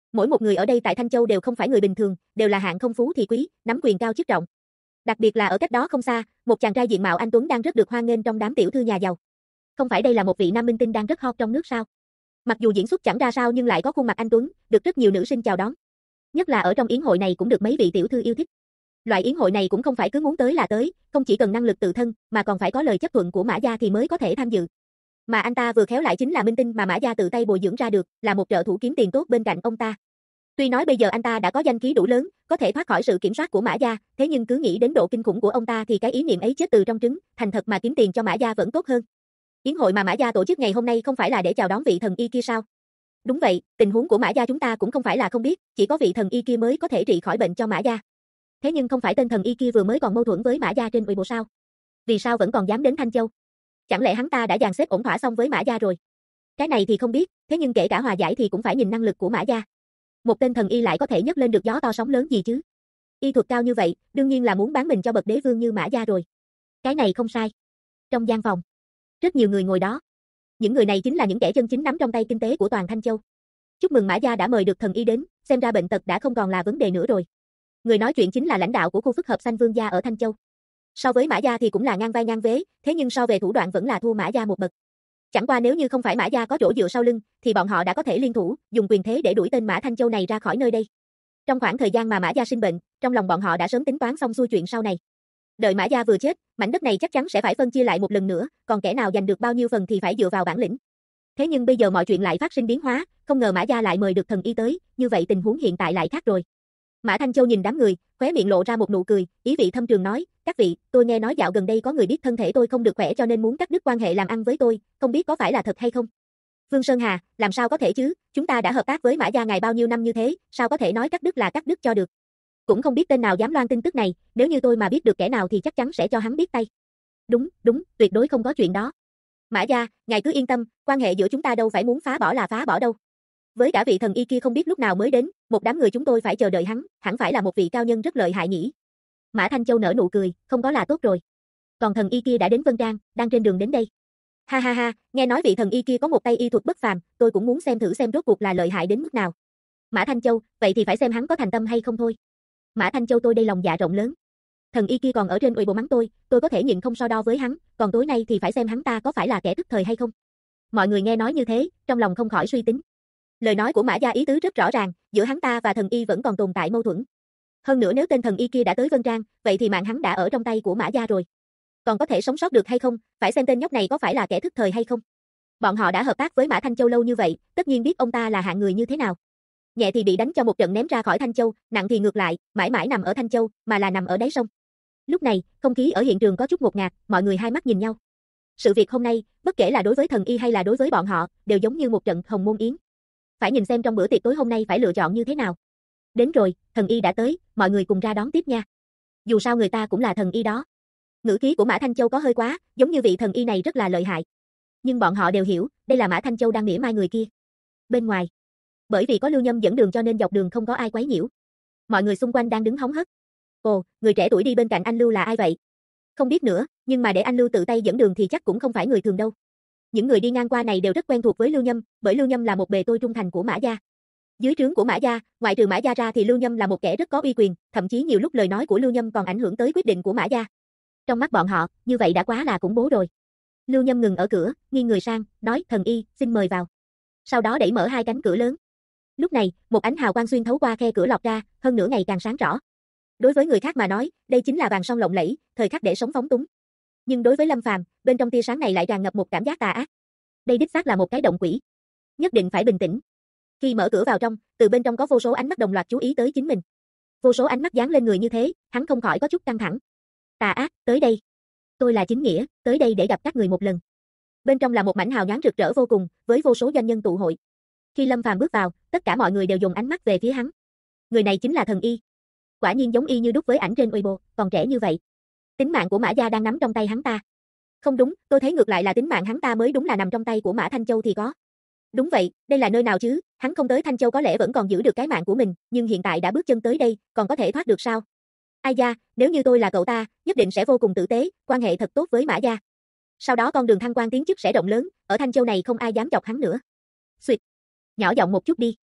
Mỗi một người ở đây tại Thanh Châu đều không phải người bình thường, đều là hạng không phú thì quý, nắm quyền cao chức trọng. Đặc biệt là ở cách đó không xa, một chàng trai diện mạo anh tuấn đang rất được hoan nghênh trong đám tiểu thư nhà giàu. Không phải đây là một vị nam minh tinh đang rất hot trong nước sao? Mặc dù diễn xuất chẳng ra sao nhưng lại có khuôn mặt anh tuấn, được rất nhiều nữ sinh chào đón. Nhất là ở trong yến hội này cũng được mấy vị tiểu thư yêu thích. Loại yến hội này cũng không phải cứ muốn tới là tới, không chỉ cần năng lực tự thân, mà còn phải có lời chấp thuận của Mã Gia thì mới có thể tham dự. Mà anh ta vừa khéo lại chính là minh tinh mà Mã Gia tự tay bồi dưỡng ra được, là một trợ thủ kiếm tiền tốt bên cạnh ông ta. Tuy nói bây giờ anh ta đã có danh khí đủ lớn, có thể thoát khỏi sự kiểm soát của Mã Gia, thế nhưng cứ nghĩ đến độ kinh khủng của ông ta thì cái ý niệm ấy chết từ trong trứng, thành thật mà kiếm tiền cho Mã Gia vẫn tốt hơn. Yến hội mà Mã Gia tổ chức ngày hôm nay không phải là để chào đón vị thần y kia sao? Đúng vậy, tình huống của Mã Gia chúng ta cũng không phải là không biết, chỉ có vị thần y kia mới có thể trị khỏi bệnh cho Mã Gia. Thế nhưng không phải tên thần y kia vừa mới còn mâu thuẫn với Mã Gia trên Weibo sao? Vì sao vẫn còn dám đến Thanh Châu? Chẳng lẽ hắn ta đã dàn xếp ổn thỏa xong với Mã Gia rồi? Cái này thì không biết, thế nhưng kể cả hòa giải thì cũng phải nhìn năng lực của Mã Gia. Một tên thần y lại có thể nhấc lên được gió to sóng lớn gì chứ? Y thuật cao như vậy, đương nhiên là muốn bán mình cho bậc đế vương như Mã Gia rồi. Cái này không sai. Trong gian phòng, rất nhiều người ngồi đó. Những người này chính là những kẻ chân chính nắm trong tay kinh tế của toàn Thanh Châu. Chúc mừng Mã Gia đã mời được thần y đến, xem ra bệnh tật đã không còn là vấn đề nữa rồi. Người nói chuyện chính là lãnh đạo của khu phức hợp xanh Vương gia ở Thanh Châu. So với Mã Gia thì cũng là ngang vai ngang vế, thế nhưng so về thủ đoạn vẫn là thua Mã Gia một bậc. Chẳng qua nếu như không phải Mã Gia có chỗ dựa sau lưng, thì bọn họ đã có thể liên thủ, dùng quyền thế để đuổi tên Mã Thanh Châu này ra khỏi nơi đây. Trong khoảng thời gian mà Mã Gia sinh bệnh, trong lòng bọn họ đã sớm tính toán xong xuôi chuyện sau này. Đợi Mã Gia vừa chết, mảnh đất này chắc chắn sẽ phải phân chia lại một lần nữa, còn kẻ nào giành được bao nhiêu phần thì phải dựa vào bản lĩnh. Thế nhưng bây giờ mọi chuyện lại phát sinh biến hóa, không ngờ Mã Gia lại mời được thần y tới, như vậy tình huống hiện tại lại khác rồi. Mã Thanh Châu nhìn đám người, khóe miệng lộ ra một nụ cười, ý vị thâm trường nói, các vị, tôi nghe nói dạo gần đây có người biết thân thể tôi không được khỏe cho nên muốn cắt đứt quan hệ làm ăn với tôi, không biết có phải là thật hay không? Vương Sơn Hà, làm sao có thể chứ, chúng ta đã hợp tác với Mã Gia ngài bao nhiêu năm như thế, sao có thể nói cắt đứt là cắt đứt cho được? Cũng không biết tên nào dám loan tin tức này, nếu như tôi mà biết được kẻ nào thì chắc chắn sẽ cho hắn biết tay. Đúng, tuyệt đối không có chuyện đó. Mã Gia, ngài cứ yên tâm, quan hệ giữa chúng ta đâu phải muốn phá bỏ là phá bỏ đâu. Với cả vị thần y kia không biết lúc nào mới đến, một đám người chúng tôi phải chờ đợi hắn, hẳn phải là một vị cao nhân rất lợi hại nhỉ. Mã Thanh Châu nở nụ cười, không có là tốt rồi. Còn thần y kia đã đến Vân Trang, đang trên đường đến đây. Ha ha ha, nghe nói vị thần y kia có một tay y thuật bất phàm, tôi cũng muốn xem thử xem rốt cuộc là lợi hại đến mức nào. Mã Thanh Châu, vậy thì phải xem hắn có thành tâm hay không thôi. Mã Thanh Châu tôi đây lòng dạ rộng lớn. Thần y kia còn ở trên Weibo mắng tôi có thể nhịn không so đo với hắn, còn tối nay thì phải xem hắn ta có phải là kẻ tức thời hay không. Mọi người nghe nói như thế, trong lòng không khỏi suy tính. Lời nói của Mã Gia ý tứ rất rõ ràng, giữa hắn ta và thần y vẫn còn tồn tại mâu thuẫn. Hơn nữa nếu tên thần y kia đã tới Vân Trang, vậy thì mạng hắn đã ở trong tay của Mã Gia rồi. Còn có thể sống sót được hay không, phải xem tên nhóc này có phải là kẻ thức thời hay không. Bọn họ đã hợp tác với Mã Thanh Châu lâu như vậy, tất nhiên biết ông ta là hạng người như thế nào. Nhẹ thì bị đánh cho một trận ném ra khỏi Thanh Châu, nặng thì ngược lại, mãi mãi nằm ở Thanh Châu, mà là nằm ở đáy sông. Lúc này, không khí ở hiện trường có chút ngột ngạt, mọi người hai mắt nhìn nhau. Sự việc hôm nay, bất kể là đối với thần y hay là đối với bọn họ, đều giống như một trận hồng môn yến. Phải nhìn xem trong bữa tiệc tối hôm nay phải lựa chọn như thế nào. Đến rồi, thần y đã tới, mọi người cùng ra đón tiếp nha. Dù sao người ta cũng là thần y đó. Ngữ khí của Mã Thanh Châu có hơi quá, giống như vị thần y này rất là lợi hại. Nhưng bọn họ đều hiểu, đây là Mã Thanh Châu đang mỉa mai người kia. Bên ngoài, bởi vì có Lưu Nhâm dẫn đường cho nên dọc đường không có ai quấy nhiễu. Mọi người xung quanh đang đứng hóng hớt. Ồ, người trẻ tuổi đi bên cạnh anh Lưu là ai vậy? Không biết nữa, nhưng mà để anh Lưu tự tay dẫn đường thì chắc cũng không phải người thường đâu. Những người đi ngang qua này đều rất quen thuộc với Lưu Nhâm, bởi Lưu Nhâm là một bề tôi trung thành của Mã Gia. Dưới trướng của Mã Gia, ngoại trừ Mã Gia ra thì Lưu Nhâm là một kẻ rất có uy quyền, thậm chí nhiều lúc lời nói của Lưu Nhâm còn ảnh hưởng tới quyết định của Mã Gia. Trong mắt bọn họ, như vậy đã quá là khủng bố rồi. Lưu Nhâm ngừng ở cửa, nghiêng người sang, nói, thần y, xin mời vào. Sau đó đẩy mở hai cánh cửa lớn. Lúc này, một ánh hào quang xuyên thấu qua khe cửa lọt ra, hơn nữa ngày càng sáng rõ. Đối với người khác mà nói, đây chính là vàng son lộng lẫy, thời khắc để sống phóng túng. Nhưng đối với Lâm Phàm, bên trong tia sáng này lại tràn ngập một cảm giác tà ác. Đây đích xác là một cái động quỷ. Nhất định phải bình tĩnh. Khi mở cửa vào trong, từ bên trong có vô số ánh mắt đồng loạt chú ý tới chính mình. Vô số ánh mắt dán lên người như thế, hắn không khỏi có chút căng thẳng. Tà ác, tới đây. Tôi là Chính Nghĩa, tới đây để gặp các người một lần. Bên trong là một mảnh hào nhoáng rực rỡ vô cùng, với vô số doanh nhân tụ hội. Khi Lâm Phàm bước vào, tất cả mọi người đều dùng ánh mắt về phía hắn. Người này chính là thần y. Quả nhiên giống y như đúc với ảnh trên Weibo, còn trẻ như vậy. Tính mạng của Mã Gia đang nắm trong tay hắn ta. Không đúng, tôi thấy ngược lại là tính mạng hắn ta mới đúng là nằm trong tay của Mã Thanh Châu thì có. Đúng vậy, đây là nơi nào chứ, hắn không tới Thanh Châu có lẽ vẫn còn giữ được cái mạng của mình, nhưng hiện tại đã bước chân tới đây, còn có thể thoát được sao? Ai da, nếu như tôi là cậu ta, nhất định sẽ vô cùng tử tế, quan hệ thật tốt với Mã Gia. Sau đó con đường thăng quan tiến chức sẽ rộng lớn, ở Thanh Châu này không ai dám chọc hắn nữa. Xuyệt, nhỏ giọng một chút đi.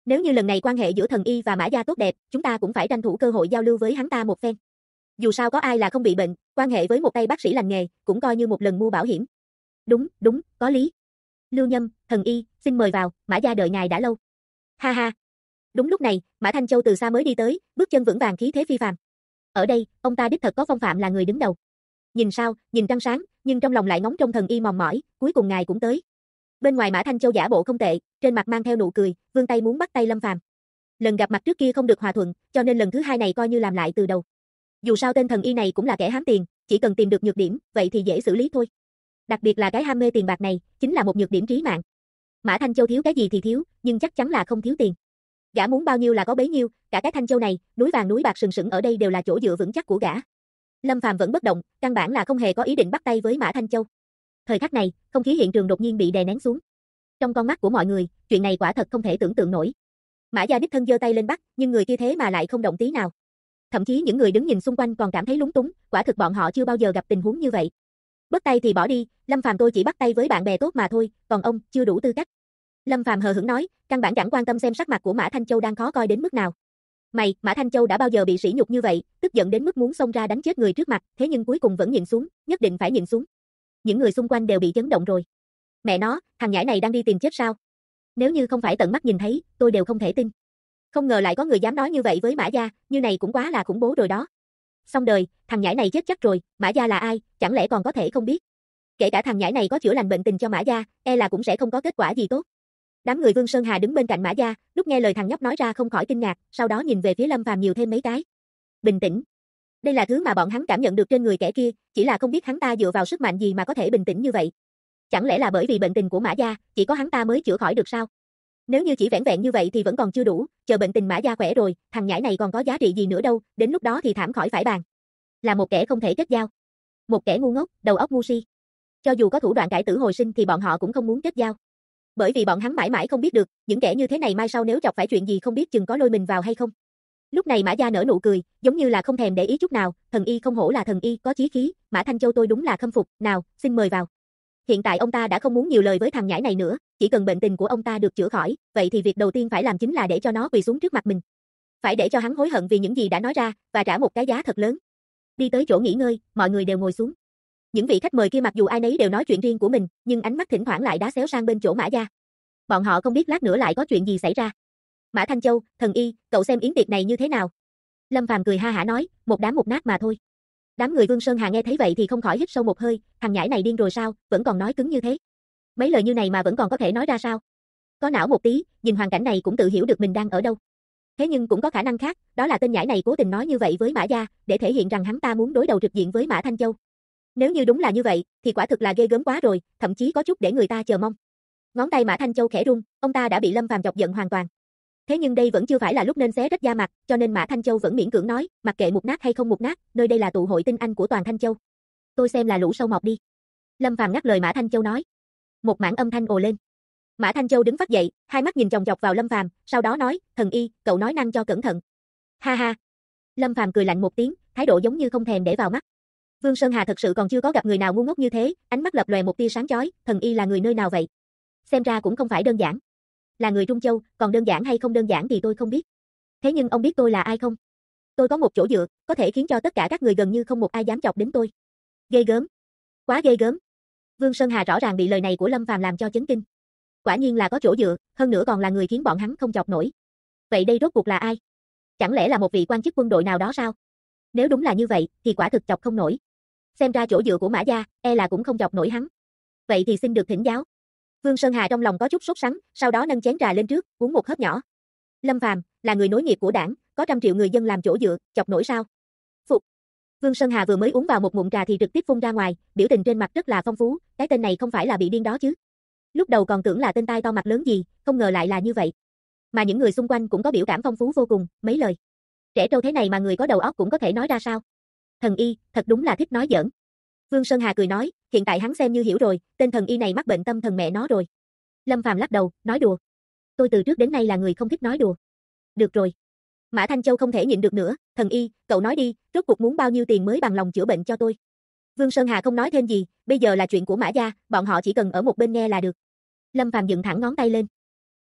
Nếu như lần này quan hệ giữa Thần Y và Mã Gia tốt đẹp, chúng ta cũng phải tranh thủ cơ hội giao lưu với hắn ta một phen. Dù sao có ai là không bị bệnh, quan hệ với một tay bác sĩ lành nghề, cũng coi như một lần mua bảo hiểm. Đúng, có lý. Lưu Nhâm, Thần Y, xin mời vào, Mã Gia đợi ngài đã lâu. Ha ha. Đúng lúc này, Mã Thanh Châu từ xa mới đi tới, bước chân vững vàng khí thế phi phàm. Ở đây, ông ta đích thật có phong phạm là người đứng đầu. Nhìn sao, nhìn trăng sáng, nhưng trong lòng lại ngóng trông Thần Y mòn mỏi, cuối cùng ngài cũng tới. Bên ngoài Mã Thanh Châu giả bộ không tệ, trên mặt mang theo nụ cười, vươn tay muốn bắt tay Lâm Phàm. Lần gặp mặt trước kia không được hòa thuận, cho nên lần thứ hai này coi như làm lại từ đầu. Dù sao tên Thần Y này cũng là kẻ hám tiền, chỉ cần tìm được nhược điểm, vậy thì dễ xử lý thôi. Đặc biệt là cái ham mê tiền bạc này, chính là một nhược điểm trí mạng. Mã Thanh Châu thiếu cái gì thì thiếu, nhưng chắc chắn là không thiếu tiền. Gã muốn bao nhiêu là có bấy nhiêu, cả cái Thanh Châu này, núi vàng núi bạc sừng sững ở đây đều là chỗ dựa vững chắc của gã. Lâm Phàm vẫn bất động, căn bản là không hề có ý định bắt tay với Mã Thanh Châu. Thời khắc này, không khí hiện trường đột nhiên bị đè nén xuống. Trong con mắt của mọi người, chuyện này quả thật không thể tưởng tượng nổi. Mã Gia đích thân giơ tay lên bắt, nhưng người kia thế mà lại không động tí nào. Thậm chí những người đứng nhìn xung quanh còn cảm thấy lúng túng, quả thực bọn họ chưa bao giờ gặp tình huống như vậy. Bắt tay thì bỏ đi, Lâm Phàm tôi chỉ bắt tay với bạn bè tốt mà thôi, còn ông chưa đủ tư cách. Lâm Phàm hờ hững nói, căn bản chẳng quan tâm xem sắc mặt của Mã Thanh Châu đang khó coi đến mức nào. Mày, Mã Thanh Châu đã bao giờ bị sỉ nhục như vậy, tức giận đến mức muốn xông ra đánh chết người trước mặt, thế nhưng cuối cùng vẫn nhìn xuống, nhất định phải nhìn xuống. Những người xung quanh đều bị chấn động rồi. Mẹ nó, thằng nhãi này đang đi tìm chết sao? Nếu như không phải tận mắt nhìn thấy, tôi đều không thể tin. Không ngờ lại có người dám nói như vậy với Mã Gia, như này cũng quá là khủng bố rồi đó. Xong đời, thằng nhãi này chết chắc rồi, Mã Gia là ai, chẳng lẽ còn có thể không biết? Kể cả thằng nhãi này có chữa lành bệnh tình cho Mã Gia, e là cũng sẽ không có kết quả gì tốt. Đám người Vương Sơn Hà đứng bên cạnh Mã Gia, lúc nghe lời thằng nhóc nói ra không khỏi kinh ngạc, sau đó nhìn về phía Lâm Phàm nhiều thêm mấy cái. Bình tĩnh. Đây là thứ mà bọn hắn cảm nhận được trên người kẻ kia, chỉ là không biết hắn ta dựa vào sức mạnh gì mà có thể bình tĩnh như vậy. Chẳng lẽ là bởi vì bệnh tình của Mã Gia, chỉ có hắn ta mới chữa khỏi được sao? Nếu như chỉ vẻn vẹn như vậy thì vẫn còn chưa đủ, chờ bệnh tình Mã Gia khỏe rồi, thằng nhãi này còn có giá trị gì nữa đâu, đến lúc đó thì thảm khỏi phải bàn. Là một kẻ không thể kết giao. Một kẻ ngu ngốc, đầu óc ngu si. Cho dù có thủ đoạn cải tử hồi sinh thì bọn họ cũng không muốn kết giao. Bởi vì bọn hắn mãi mãi không biết được, những kẻ như thế này mai sau nếu chọc phải chuyện gì không biết chừng có lôi mình vào hay không. Lúc này Mã Gia nở nụ cười, giống như là không thèm để ý chút nào, Thần Y không hổ là Thần Y, có chí khí, Mã Thanh Châu tôi đúng là khâm phục, nào, xin mời vào. Hiện tại ông ta đã không muốn nhiều lời với thằng nhãi này nữa, chỉ cần bệnh tình của ông ta được chữa khỏi, vậy thì việc đầu tiên phải làm chính là để cho nó quỳ xuống trước mặt mình. Phải để cho hắn hối hận vì những gì đã nói ra, và trả một cái giá thật lớn. Đi tới chỗ nghỉ ngơi, mọi người đều ngồi xuống. Những vị khách mời kia mặc dù ai nấy đều nói chuyện riêng của mình, nhưng ánh mắt thỉnh thoảng lại đá xéo sang bên chỗ Mã Gia. Bọn họ không biết lát nữa lại có chuyện gì xảy ra. Mã Thanh Châu, Thần Y, cậu xem yến tiệc này như thế nào? Lâm Phàm cười ha hả nói, một đám một nát mà thôi. Đám người Vương Sơn Hà nghe thấy vậy thì không khỏi hít sâu một hơi, thằng nhãi này điên rồi sao, vẫn còn nói cứng như thế. Mấy lời như này mà vẫn còn có thể nói ra sao? Có não một tí, nhìn hoàn cảnh này cũng tự hiểu được mình đang ở đâu. Thế nhưng cũng có khả năng khác, đó là tên nhãi này cố tình nói như vậy với Mã Gia, để thể hiện rằng hắn ta muốn đối đầu trực diện với Mã Thanh Châu. Nếu như đúng là như vậy, thì quả thực là ghê gớm quá rồi, thậm chí có chút để người ta chờ mong. Ngón tay Mã Thanh Châu khẽ rung, ông ta đã bị Lâm Phàm chọc giận hoàn toàn. Thế nhưng đây vẫn chưa phải là lúc nên xé rách da mặt, cho nên Mã Thanh Châu vẫn miễn cưỡng nói, mặc kệ mục nát hay không mục nát, nơi đây là tụ hội tinh anh của toàn Thanh Châu. Tôi xem là lũ sâu mọt đi. Lâm Phàm ngắt lời Mã Thanh Châu nói. Một mảng âm thanh ồ lên. Mã Thanh Châu đứng phắt dậy, hai mắt nhìn chòng chọc vào Lâm Phàm, sau đó nói, Thần Y, cậu nói năng cho cẩn thận. Ha ha. Lâm Phàm cười lạnh một tiếng, thái độ giống như không thèm để vào mắt. Vương Sơn Hà thật sự còn chưa có gặp người nào ngu ngốc như thế, ánh mắt lập lòe một tia sáng chói, Thần Y là người nơi nào vậy? Xem ra cũng không phải đơn giản. Là người Trung Châu, còn đơn giản hay không đơn giản thì tôi không biết. Thế nhưng ông biết tôi là ai không? Tôi có một chỗ dựa, có thể khiến cho tất cả các người gần như không một ai dám chọc đến tôi. Ghê gớm. Quá ghê gớm. Vương Sơn Hà rõ ràng bị lời này của Lâm Phàm làm cho chấn kinh. Quả nhiên là có chỗ dựa, hơn nữa còn là người khiến bọn hắn không chọc nổi. Vậy đây rốt cuộc là ai? Chẳng lẽ là một vị quan chức quân đội nào đó sao? Nếu đúng là như vậy, thì quả thực chọc không nổi. Xem ra chỗ dựa của Mã Gia, e là cũng không chọc nổi hắn. Vậy thì xin được thỉnh giáo. Vương Sơn Hà trong lòng có chút sốt sắng, sau đó nâng chén trà lên trước, uống một hớp nhỏ. Lâm Phàm là người nối nghiệp của đảng, có 100 triệu người dân làm chỗ dựa, chọc nổi sao? Phục. Vương Sơn Hà vừa mới uống vào một ngụm trà thì trực tiếp phun ra ngoài, biểu tình trên mặt rất là phong phú, cái tên này không phải là bị điên đó chứ? Lúc đầu còn tưởng là tên tai to mặt lớn gì, không ngờ lại là như vậy. Mà những người xung quanh cũng có biểu cảm phong phú vô cùng, mấy lời. Trẻ trâu thế này mà người có đầu óc cũng có thể nói ra sao? Thần Y, thật đúng là thích nói giỡn. Vương Sơn Hà cười nói, hiện tại hắn xem như hiểu rồi, tên Thần Y này mắc bệnh tâm thần mẹ nó rồi. Lâm Phàm lắc đầu, nói đùa. Tôi từ trước đến nay là người không thích nói đùa. Được rồi. Mã Thanh Châu không thể nhịn được nữa, Thần Y, cậu nói đi, rốt cuộc muốn bao nhiêu tiền mới bằng lòng chữa bệnh cho tôi. Vương Sơn Hà không nói thêm gì, bây giờ là chuyện của Mã Gia, bọn họ chỉ cần ở một bên nghe là được. Lâm Phàm dựng thẳng ngón tay lên.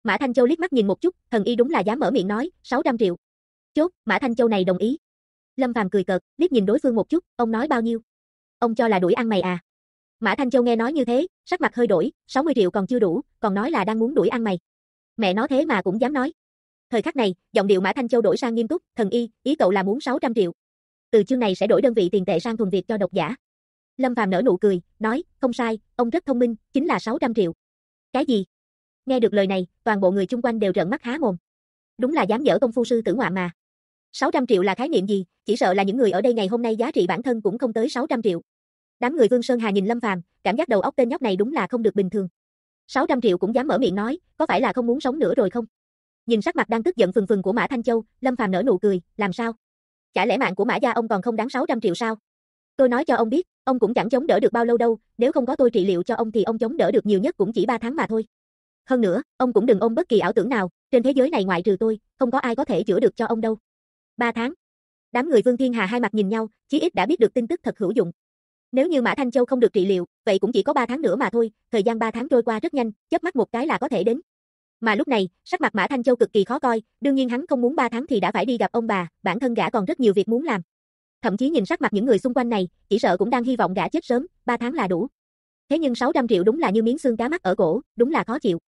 Mã Thanh Châu liếc mắt nhìn một chút, thần y đúng là dám mở miệng nói, 600 triệu. Chốt, Mã Thanh Châu này đồng ý. Lâm Phàm cười cợt, liếc nhìn đối phương một chút, ông nói bao nhiêu? Ông cho là đuổi ăn mày à? Mã Thanh Châu nghe nói như thế, sắc mặt hơi đổi, 60 triệu còn chưa đủ, còn nói là đang muốn đuổi ăn mày. Mẹ nó thế mà cũng dám nói. Thời khắc này, giọng điệu Mã Thanh Châu đổi sang nghiêm túc, thần y, ý cậu là muốn 600 triệu. Từ chương này sẽ đổi đơn vị tiền tệ sang thuần Việt cho độc giả. Lâm Phàm nở nụ cười, nói, không sai, ông rất thông minh, chính là 600 triệu. Cái gì? Nghe được lời này, toàn bộ người chung quanh đều trợn mắt há mồm. Đúng là dám dở công phu sư tử ngoạm mà. 600 triệu là khái niệm gì, chỉ sợ là những người ở đây ngày hôm nay giá trị bản thân cũng không tới 600 triệu. Đám người Vương Sơn Hà nhìn Lâm Phàm, cảm giác đầu óc tên nhóc này đúng là không được bình thường. 600 triệu cũng dám mở miệng nói, có phải là không muốn sống nữa rồi không? Nhìn sắc mặt đang tức giận phừng phừng của Mã Thanh Châu, Lâm Phàm nở nụ cười, làm sao? Chả lẽ mạng của Mã gia ông còn không đáng 600 triệu sao? Tôi nói cho ông biết, ông cũng chẳng chống đỡ được bao lâu đâu, nếu không có tôi trị liệu cho ông thì ông chống đỡ được nhiều nhất cũng chỉ 3 tháng mà thôi. Hơn nữa, ông cũng đừng ôm bất kỳ ảo tưởng nào, trên thế giới này ngoại trừ tôi, không có ai có thể chữa được cho ông đâu. 3 tháng. Đám người Vương Thiên Hà hai mặt nhìn nhau, chí ít đã biết được tin tức thật hữu dụng. Nếu như Mã Thanh Châu không được trị liệu, vậy cũng chỉ có 3 tháng nữa mà thôi, thời gian 3 tháng trôi qua rất nhanh, chớp mắt một cái là có thể đến. Mà lúc này, sắc mặt Mã Thanh Châu cực kỳ khó coi, đương nhiên hắn không muốn 3 tháng thì đã phải đi gặp ông bà, bản thân gã còn rất nhiều việc muốn làm. Thậm chí nhìn sắc mặt những người xung quanh này, chỉ sợ cũng đang hy vọng gã chết sớm, 3 tháng là đủ. Thế nhưng 600 triệu đúng là như miếng xương cá mắc ở cổ, đúng là khó chịu.